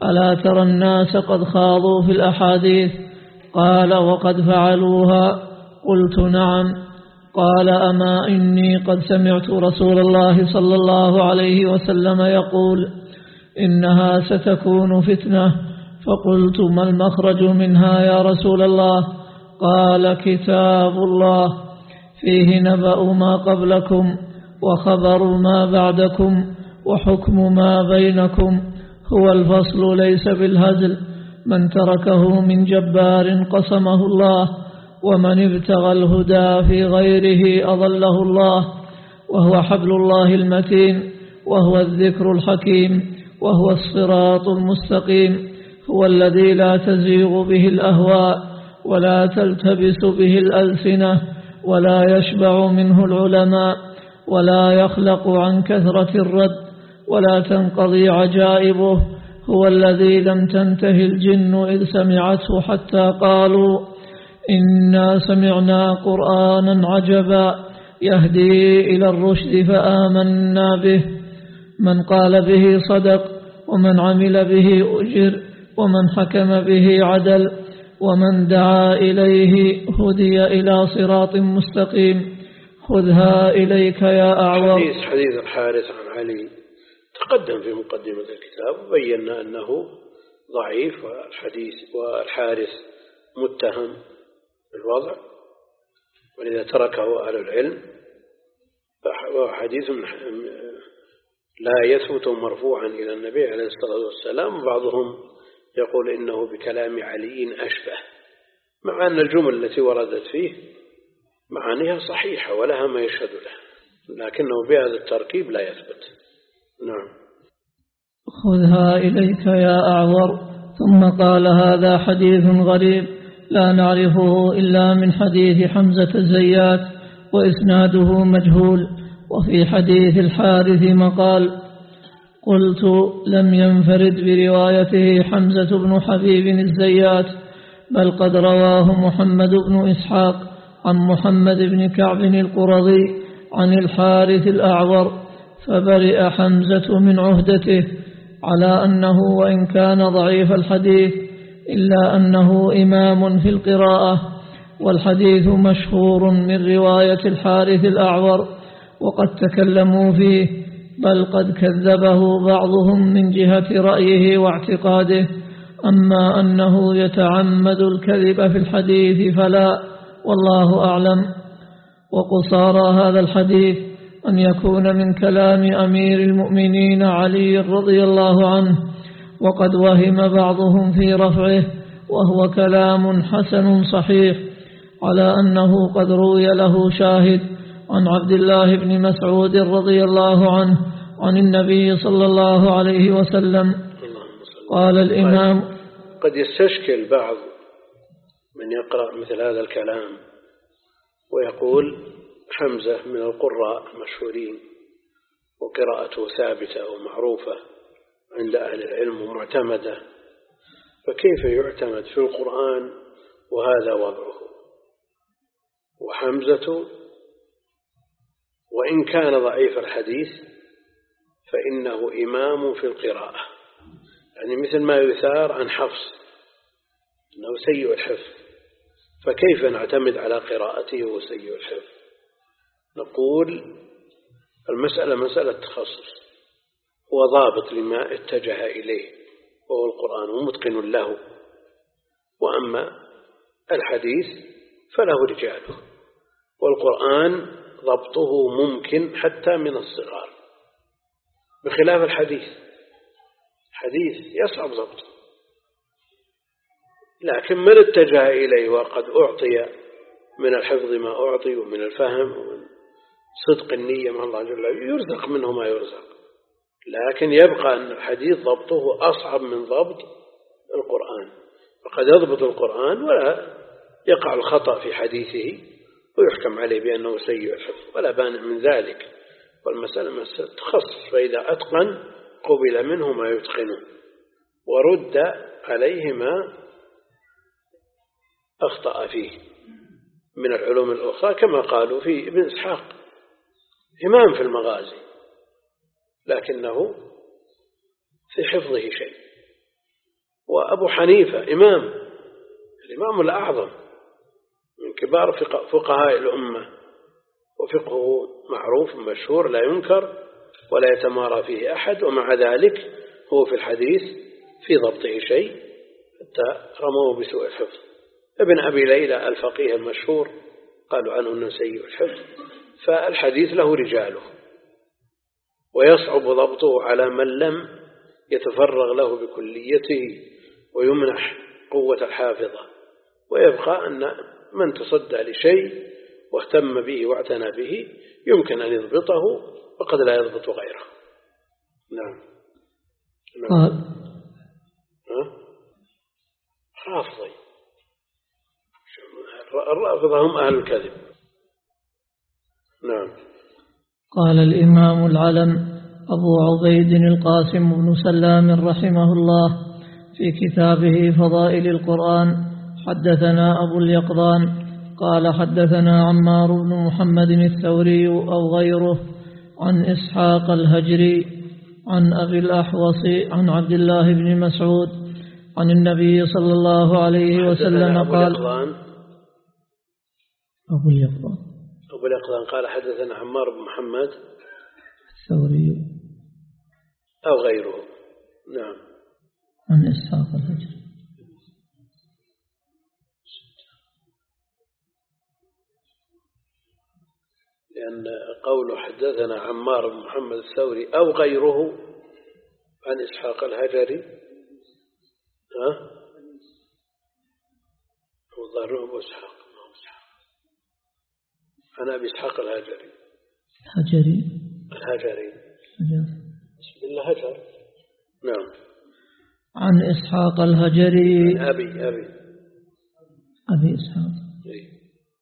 Speaker 2: ألا ترى الناس قد خاضوا في الأحاديث؟ قال وقد فعلوها. قلت نعم. قال أما إني قد سمعت رسول الله صلى الله عليه وسلم يقول إنها ستكون فتنة. فقلت ما المخرج منها يا رسول الله؟ قال كتاب الله فيه نبأ ما قبلكم وخبر ما بعدكم وحكم ما بينكم، هو الفصل ليس بالهزل، من تركه من جبار قسمه الله، ومن ابتغى الهدى في غيره أضله الله، وهو حبل الله المتين، وهو الذكر الحكيم، وهو الصراط المستقيم، هو الذي لا تزيغ به الأهواء ولا تلتبس به الألسنة ولا يشبع منه العلماء ولا يخلق عن كثرة الرد ولا تنقضي عجائبه، هو الذي لم تنته الجن إذ سمعته حتى قالوا إنا سمعنا قرآنا عجبا يهدي إلى الرشد فآمنا به، من قال به صدق، ومن عمل به أجر، ومن حكم به عدل، ومن دعا إليه هدي إلى صراط مستقيم. خذها إليك يا أعور.
Speaker 1: حديث حديث الحارث عن علي تقدم في مقدمة الكتاب، وبينا أنه ضعيف، والحديث والحارث متهم بالوضع، ولذا تركه أهل العلم، فهو حديث لا يثبت مرفوعا إلى النبي عليه الصلاة والسلام. بعضهم يقول إنه بكلام علي أشبه، مع أن الجمل التي وردت فيه معانيها صحيحة ولها ما يشهد له، لكنه بهذا التركيب لا يثبت. نعم.
Speaker 2: خذها إليك يا أعور. ثم قال هذا حديث غريب لا نعرفه إلا من حديث حمزة الزيات وإسناده مجهول، وفي حديث الحارث مقال. قلت لم ينفرد بروايته حمزة بن حبيب الزيات، بل قد رواه محمد بن إسحاق عن محمد بن كعب القرظي عن الحارث الأعور، فبرئ حمزة من عهدته، على أنه وإن كان ضعيف الحديث إلا أنه إمام في القراءة، والحديث مشهور من رواية الحارث الأعور وقد تكلموا فيه، بل قد كذبه بعضهم من جهة رأيه واعتقاده. أما أنه يتعمد الكذب في الحديث فلا، والله أعلم. وقصارى هذا الحديث أن يكون من كلام أمير المؤمنين علي رضي الله عنه، وقد وهم بعضهم في رفعه، وهو كلام حسن صحيح، على أنه قد روي له شاهد عن عبد الله بن مسعود رضي الله عنه عن النبي صلى الله عليه وسلم قال الإمام.
Speaker 1: قد يستشكل بعض من يقرأ مثل هذا الكلام ويقول حمزة من القراء المشهورين وقراءته ثابتة ومعروفة عند أهل العلم ومعتمدة، فكيف يعتمد في القرآن وهذا وضعه؟ وحمزة وإن كان ضعيف الحديث فإنه إمام في القراءة، يعني مثل ما يثار عن حفص أنه سيء الحفظ، فكيف نعتمد على قراءته وسيء الحفظ؟ نقول المسألة مسألة تخصص، هو ضابط لما اتجه إليه وهو القرآن ومتقن له، وأما الحديث فله رجاله، والقرآن ضبطه ممكن حتى من الصغار، بخلاف الحديث، حديث يصعب ضبطه. لكن من اتجه إليه وقد أعطي من الحفظ ما أعطي ومن الفهم ومن صدق النية مع الله جل وعلا يرزق منه ما يرزق، لكن يبقى أن الحديث ضبطه أصعب من ضبط القرآن، فقد يضبط القرآن ولا يقع الخطأ في حديثه ويحكم عليه بأنه سيء الحفظ، ولا بانع من ذلك، والمسألة مسألة تخصص، فإذا أتقن قبل منه ما يتقنه ورد عليه ما أخطأ فيه من العلوم الأخرى، كما قالوا في ابن إسحاق إمام في المغازي لكنه في حفظه شيء، وأبو حنيفة إمام، الإمام الأعظم من كبار فقهاء الأمة، وفقهه معروف مشهور لا ينكر ولا يتمارى فيه أحد، ومع ذلك هو في الحديث في ضبطه شيء حتى رموه بسوء الحفظ. ابن أبي ليلى الفقيه المشهور قالوا عنه أنه سيء الحفظ، فالحديث له رجاله، ويصعب ضبطه على من لم يتفرغ له بكليته ويمنح قوة الحافظة. ويبقى أن من تصدى لشيء واهتم به واعتنى به يمكن أن يضبطه وقد لا يضبط غيره. نعم. نعم. رافضي، الرافضة هم أهل الكذب. نعم.
Speaker 2: قال الإمام العلم أبو عبيد القاسم بن سلام رحمه الله في كتابه فضائل القرآن: حدثنا أبو اليقظان قال حدثنا عمار بن محمد الثوري أو غيره عن إسحاق الهجري عن أبي الأحوص عن عبد الله بن مسعود عن النبي صلى الله عليه وسلم قال: أبو اليقظان
Speaker 1: أبو اليقظان قال حدثنا عمار بن محمد
Speaker 2: الثوري
Speaker 1: أو غيره. نعم.
Speaker 2: عن إسحاق الهجري.
Speaker 1: لأن قوله حدثنا عمار بن محمد الثوري أو غيره عن إسحاق الهجري، ها هو ظاهره أبو إسحاق، عن أبي إسحاق الهجري.
Speaker 2: هجري
Speaker 1: الهجري
Speaker 2: هجر.
Speaker 1: بسم الله هجر. نعم.
Speaker 2: عن إسحاق الهجري.
Speaker 1: عن أبي أبي
Speaker 2: أبي إسحاق.
Speaker 1: إيه.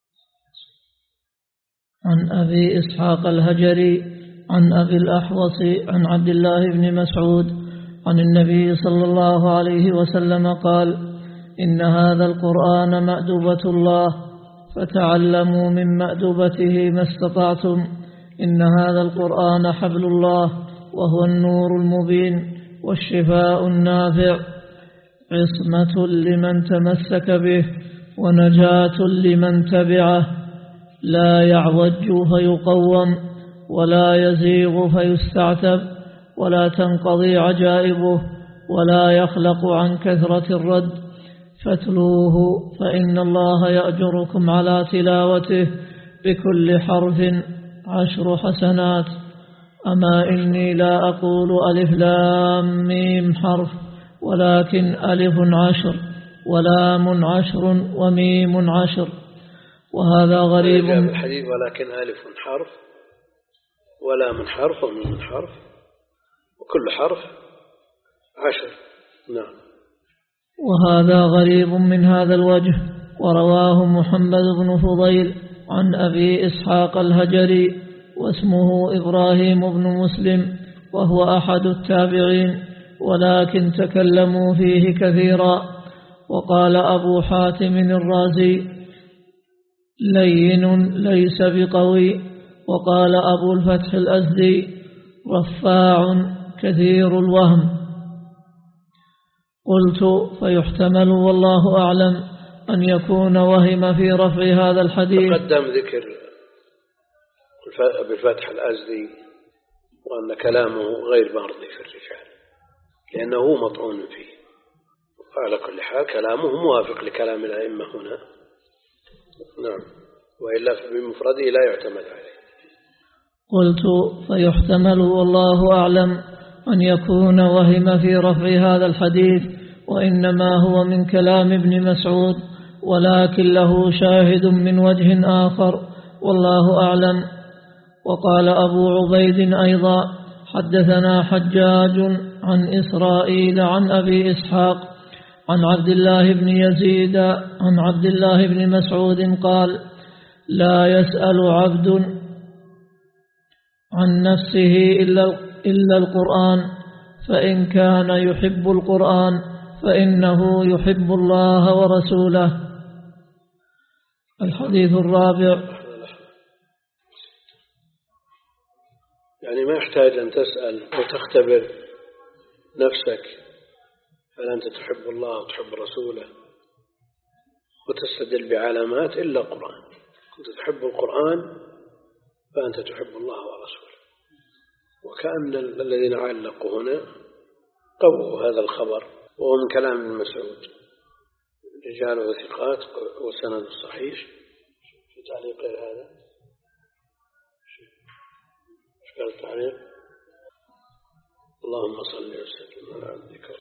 Speaker 2: عن أبي إسحاق الهجري عن أبي الأحوص عن عبد الله بن مسعود عن النبي صلى الله عليه وسلم قال: إن هذا القرآن مأدبة الله فتعلموا من مأدبته ما استطعتم. إن هذا القرآن حبل الله وهو النور المبين والشفاء النافع، عصمة لمن تمسك به ونجاة لمن تبعه، لا يعوج فيقوم ولا يزيغ فيستعتب ولا تنقضي عجائبه ولا يخلق عن كثرة الرد، فاتلوه فإن الله يأجركم على تلاوته بكل حرف عشر حسنات. أما إني لا أقول ألف لام ميم حرف، ولكن ألف عشر ولام عشر وميم عشر. وهذا غريب
Speaker 1: الحديث: ولكن ألف حرف ولام حرف وميم حرف وكل حرف عشر. نعم.
Speaker 2: وهذا غريب من هذا الوجه. ورواه محمد بن فضيل عن أبي إسحاق الهجري واسمه إبراهيم بن مسلم وهو أحد التابعين، ولكن تكلموا فيه كثيرا. وقال أبو حاتم الرازي: لين ليس بقوي. وقال أبو الفتح الأزدي: رفاع كثير الوهم. قلت: فيحتمل والله أعلم أن يكون وهم في رفع هذا الحديث.
Speaker 1: تقدم ذكر أبي الفتح الأزدي وأن كلامه غير مرضي في الرجال لأنه مطعون فيه. وعلى كل حال كلامه موافق لكلام الأئمة هنا. نعم. وإلا بمفرده لا يعتمد عليه.
Speaker 2: قلت: فيحتمل والله أعلم أن يكون وهم في رفع هذا الحديث، وإنما هو من كلام ابن مسعود، ولكن له شاهد من وجه آخر والله أعلم. وقال أبو عبيد أيضا: حدثنا حجاج عن إسرائيل عن أبي إسحاق عن عبد الله بن يزيد عن عبد الله بن مسعود قال: لا يسأل عبد عن نفسه إلا القرآن، فإن كان يحب القرآن فإنه يحب الله ورسوله. الحديث الرابع.
Speaker 1: يعني ما يحتاج أن تسأل وتختبر نفسك فلا أنت تحب الله وتحب رسوله وتستدل بعلامات إلا القرآن. كنت تحب القرآن فأنت تحب الله ورسوله. وكأن الذين علقوا هنا قووا هذا الخبر، وهو من كلام ابن مسعود رجاله ثقات وسند صحيح. في تعليق غير هذا ايش قال التعليق؟ اللهم صل وسلم على عبدك